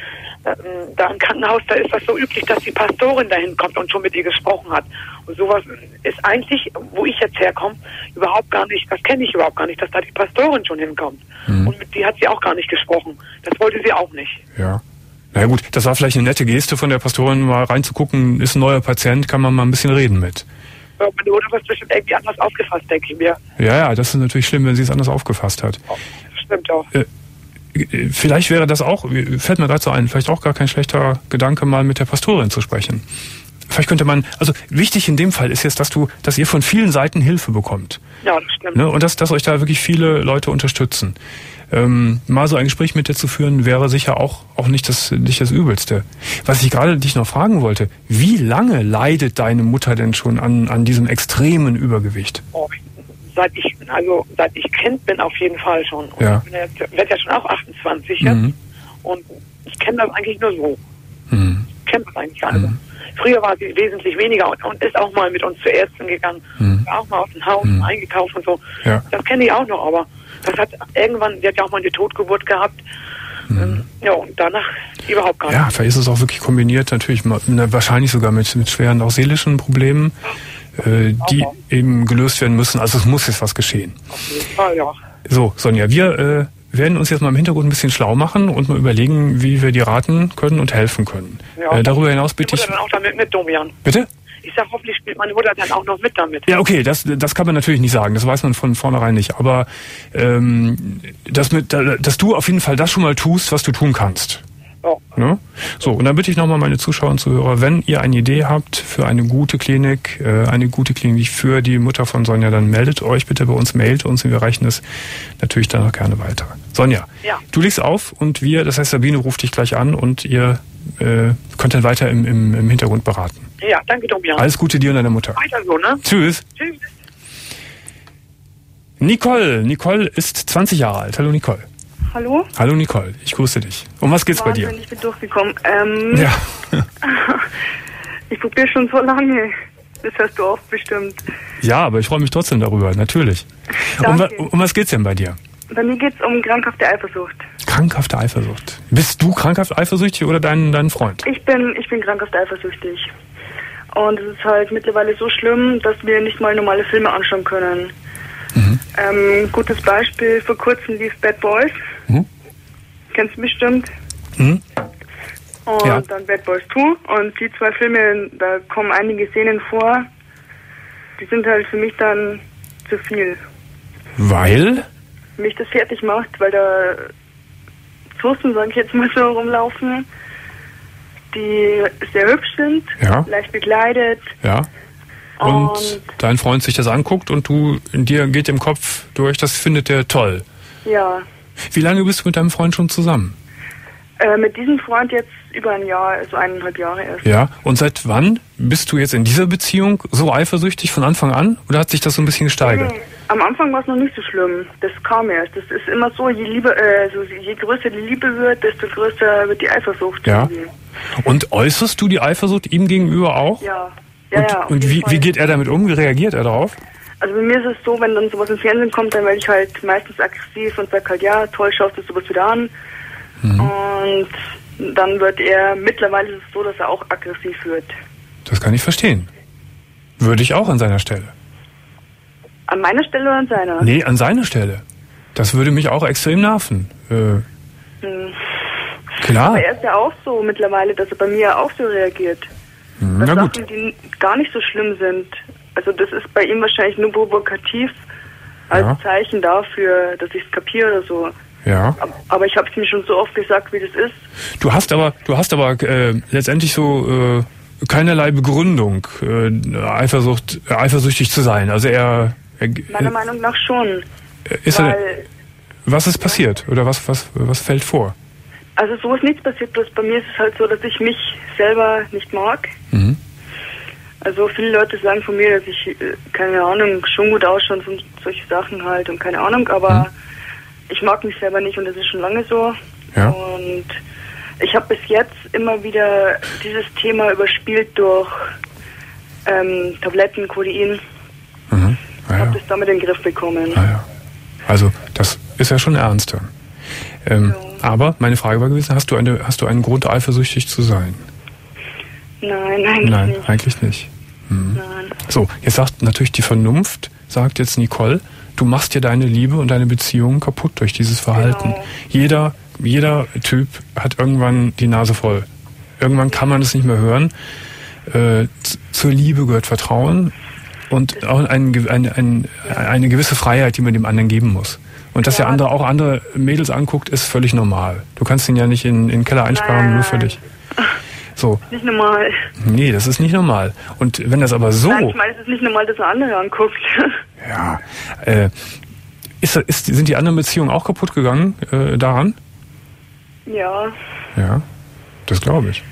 Da im Krankenhaus, da ist das so üblich, dass die Pastorin dahin kommt und schon mit ihr gesprochen hat. Und sowas ist eigentlich, wo ich jetzt herkomme, überhaupt gar nicht, das kenne ich überhaupt gar nicht, dass da die Pastorin schon hinkommt. Mhm. Und mit die hat sie auch gar nicht gesprochen. Das wollte sie auch nicht. Ja. Na ja, gut, das war vielleicht eine nette Geste von der Pastorin, mal reinzugucken, ist ein neuer Patient, kann man mal ein bisschen reden mit. Ja, meine Mutter hat es bestimmt irgendwie anders aufgefasst, denke ich mir. Ja, ja, das ist natürlich schlimm, wenn sie es anders aufgefasst hat. Ja, das stimmt auch. Äh, Vielleicht wäre das auch, fällt mir gerade so ein, vielleicht auch gar kein schlechter Gedanke, mal mit der Pastorin zu sprechen. Vielleicht könnte man, also wichtig in dem Fall ist jetzt, dass du, dass ihr von vielen Seiten Hilfe bekommt. Ja, das stimmt. Ne? Und dass, dass euch da wirklich viele Leute unterstützen. Ähm, mal so ein Gespräch mit dir zu führen, wäre sicher auch, auch nicht das, nicht das Übelste. Was ich gerade dich noch fragen wollte, wie lange leidet deine Mutter denn schon an, an diesem extremen Übergewicht? Oh, Seit ich, also seit ich Kind bin, auf jeden Fall schon. Und ja. Ich bin jetzt, werde ja schon auch achtundzwanzig jetzt. Mhm. Und ich kenne das eigentlich nur so. Mhm. Ich kenne das eigentlich gar nicht. Mhm. Früher war sie wesentlich weniger und, und ist auch mal mit uns zu Ärzten gegangen. Mhm. War auch mal aus dem Haus mhm. eingekauft und so. Ja. Das kenne ich auch noch, aber das hat irgendwann, sie hat ja auch mal eine Totgeburt gehabt. Mhm. Ja, und danach überhaupt gar nicht. Ja, vielleicht ist es auch wirklich kombiniert, natürlich wahrscheinlich sogar mit, mit schweren, auch seelischen Problemen. Die eben gelöst werden müssen. Also es muss jetzt was geschehen. Auf jeden Fall, ja. So, Sonja, wir äh, werden uns jetzt mal im Hintergrund ein bisschen schlau machen und mal überlegen, wie wir dir raten können und helfen können. Ja. Äh, darüber hinaus bitte ich... Meine Mutter dann auch damit mit, Domian. Bitte? Ich sag, hoffentlich spielt meine Mutter dann auch noch mit damit. Ja, okay, das, das kann man natürlich nicht sagen. Das weiß man von vornherein nicht. Aber ähm, dass, mit, dass du auf jeden Fall das schon mal tust, was du tun kannst. Oh. Ne? So, und dann bitte ich nochmal meine Zuschauer und Zuhörer, wenn ihr eine Idee habt für eine gute Klinik, äh, eine gute Klinik für die Mutter von Sonja, dann meldet euch bitte bei uns, mailt uns und wir reichen es natürlich dann auch gerne weiter. Sonja, ja. Du legst auf und wir, das heißt Sabine ruft dich gleich an und ihr äh, könnt dann weiter im, im, im Hintergrund beraten. Ja, danke Domian. Alles Gute dir und deiner Mutter. Weiter so, ne? Tschüss. Tschüss. Nicole, Nicole ist zwanzig Jahre alt. Hallo Nicole. Hallo? Hallo Nicole, ich grüße dich. Um was geht's Wahnsinn, bei dir? Ich bin durchgekommen. Ähm, ja. Ich probiere schon so lange. Das hast du auch bestimmt. Ja, aber ich freue mich trotzdem darüber, natürlich. Um, um was geht's denn bei dir? Bei mir geht's um krankhafte Eifersucht. Krankhafte Eifersucht. Bist du krankhaft eifersüchtig oder dein, dein Freund? Ich bin, ich bin krankhaft eifersüchtig. Und es ist halt mittlerweile so schlimm, dass wir nicht mal normale Filme anschauen können. Mhm. Ähm, gutes Beispiel, vor kurzem lief Bad Boys. Mhm. Kennst du bestimmt? Mhm. Und Ja. dann Bad Boys zwei. Und die zwei Filme, da kommen einige Szenen vor, die sind halt für mich dann zu viel. Weil? Mich das fertig macht, weil da Soßen, sag ich jetzt mal so, rumlaufen, die sehr hübsch sind, Ja. leicht bekleidet. Ja. Und, Und- dein Freund sich das anguckt und du, in dir geht im Kopf durch, das findet er toll. Ja, Wie lange bist du mit deinem Freund schon zusammen? äh, mit diesem Freund jetzt über ein Jahr, also eineinhalb Jahre erst. Ja. Und seit wann bist du jetzt in dieser Beziehung so eifersüchtig von Anfang an? Oder hat sich das so ein bisschen gesteigert? Nee, am Anfang war es noch nicht so schlimm. Das kam erst. Das ist immer so, je lieber, äh, so, je größer die Liebe wird, desto größer wird die Eifersucht. Ja. irgendwie. Und äußerst du die Eifersucht ihm gegenüber auch? Ja. Ja, Und, ja, auf und jeden wie, Fall. wie geht er damit um? Wie reagiert er darauf? Also bei mir ist es so, wenn dann sowas im Fernsehen kommt, dann werde ich halt meistens aggressiv und sage halt, ja, toll, schaust du sowas wieder an. Mhm. Und dann wird er, mittlerweile ist es so, dass er auch aggressiv wird. Das kann ich verstehen. Würde ich auch an seiner Stelle. An meiner Stelle oder an seiner? Nee, an seiner Stelle. Das würde mich auch extrem nerven. Äh, Hm. klar. Aber er ist ja auch so mittlerweile, dass er bei mir auch so reagiert. Hm, Bei na gut. Sachen, die gar nicht so schlimm sind. Also das ist bei ihm wahrscheinlich nur provokativ als Ja. Zeichen dafür, dass ich es kapiere oder so. Ja. Ab- Aber ich habe es mir schon so oft gesagt, wie das ist. Du hast aber, du hast aber äh, letztendlich so äh, keinerlei Begründung, äh, Eifersucht, äh, eifersüchtig zu sein. Also er, er Meiner Meinung nach schon. ist er, Weil, was ist passiert oder was was was fällt vor? also so ist nichts passiert, bloß bei mir ist es halt so, dass ich mich selber nicht mag. Mhm. Also viele Leute sagen von mir, dass ich, äh, keine Ahnung, schon gut ausschaue und solche Sachen halt und keine Ahnung, aber Mhm. ich mag mich selber nicht und das ist schon lange so. Ja. Und ich habe bis jetzt immer wieder dieses Thema überspielt durch ähm, Tabletten, Codein. Mhm. Ah, Ich habe ja. das damit in den Griff bekommen. Ah, ja. Also das ist ja schon ernster. Ähm, Ja. Aber meine Frage war gewesen: Hast du eine, hast du einen Grund, eifersüchtig zu sein? Nein, eigentlich Nein, nicht. eigentlich nicht. Mhm. Nein. So, jetzt sagt natürlich die Vernunft, sagt jetzt Nicole, du machst dir deine Liebe und deine Beziehung kaputt durch dieses Verhalten. Genau. Jeder, jeder Typ hat irgendwann die Nase voll. Irgendwann kann man es nicht mehr hören. Äh, z- zur Liebe gehört Vertrauen und auch ein, ge- eine, ein, eine gewisse Freiheit, die man dem anderen geben muss. Und dass Ja. der andere auch andere Mädels anguckt, ist völlig normal. Du kannst ihn ja nicht in, in den Keller einsperren, Nein. nur für dich. So, Nicht normal. nee, das ist nicht normal. Und wenn das aber so... Nein, ich meine, es ist nicht normal, dass er andere anguckt. Ja. Äh, ist, ist, sind die anderen Beziehungen auch kaputt gegangen äh, daran? Ja. Ja, das glaube ich.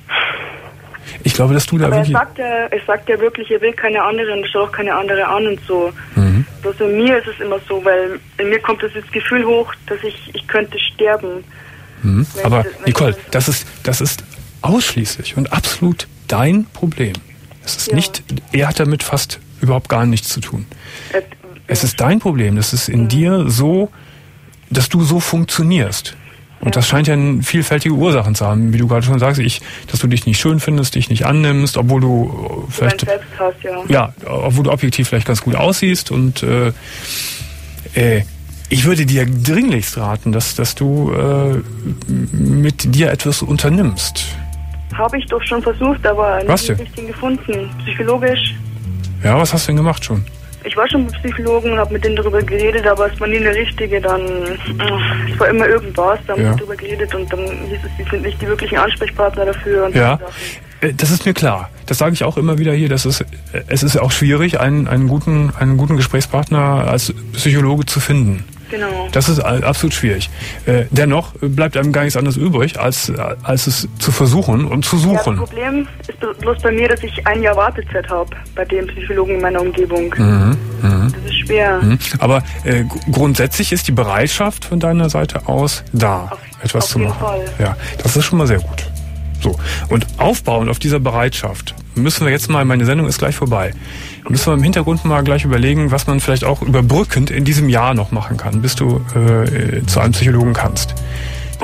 Ich glaube, dass du da Aber er wirklich... sagt ja, er sagt ja wirklich, er will keine andere und er schaut auch keine andere an und so. Mhm. Bloß in mir ist es immer so, weil in mir kommt das jetzt Gefühl hoch, dass ich, ich könnte sterben. Mhm. Wenn Aber ich das- wenn Nicole, ich das- das ist, das ist ausschließlich und absolut dein Problem. Es ist Ja. nicht, er hat damit fast überhaupt gar nichts zu tun. Äh, Es ist dein Problem, das ist in dir so, dass du so funktionierst. Und das scheint ja vielfältige Ursachen zu haben, wie du gerade schon sagst, ich, dass du dich nicht schön findest, dich nicht annimmst, obwohl du äh, Mein vielleicht, Selbsthass, ja. ja, obwohl du objektiv vielleicht ganz gut aussiehst und äh, äh, ich würde dir dringlichst raten, dass, dass du äh, mit dir etwas unternimmst. Habe ich doch schon versucht, aber Was nicht den denn? richtigen gefunden. Psychologisch. Ja, was hast du denn gemacht schon? Ich war schon mit Psychologen und habe mit denen darüber geredet, aber es war nie eine richtige. Dann, äh, es war immer irgendwas, da haben Ja. wir darüber geredet und dann hieß es, sie sind nicht die wirklichen Ansprechpartner dafür. Und Ja, so Sachen. äh, das ist mir klar. Das sage ich auch immer wieder hier. Das ist, äh, es ist auch schwierig, einen, einen, guten, einen guten Gesprächspartner als Psychologe zu finden. Genau. Das ist a- absolut schwierig. Äh, dennoch bleibt einem gar nichts anderes übrig, als, als es zu versuchen und zu Ja, das suchen. Problem ist blo- bloß bei mir, dass ich ein Jahr Wartezeit habe bei dem Psychologen in meiner Umgebung. Mhm, mhm. Das ist schwer. Mhm. Aber äh, g- grundsätzlich ist die Bereitschaft von deiner Seite aus da, Auf- etwas auf zu jeden machen. Fall. Ja, das ist schon mal sehr gut. So, und aufbauend auf dieser Bereitschaft müssen wir jetzt mal, meine Sendung ist gleich vorbei, müssen wir im Hintergrund mal gleich überlegen, was man vielleicht auch überbrückend in diesem Jahr noch machen kann, bis du äh, zu einem Psychologen kannst.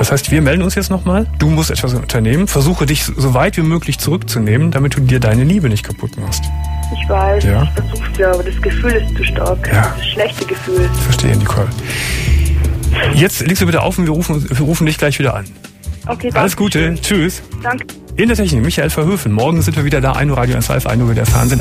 Das heißt, wir melden uns jetzt nochmal. Du musst etwas unternehmen. Versuche dich so weit wie möglich zurückzunehmen, damit du dir deine Liebe nicht kaputt machst. Ich weiß, Ja. ich versuch's ja, aber das Gefühl ist zu stark. Ja. Das schlechte Gefühl. Ich verstehe, Nicole. Jetzt legst du bitte auf und wir rufen, wir rufen dich gleich wieder an. Okay, danke. Alles Gute. Tschüss. Danke. In der Technik, Michael Verhöfen. Morgen sind wir wieder da. ein Uhr Radio eins Live, ein Uhr wieder Fernsehen.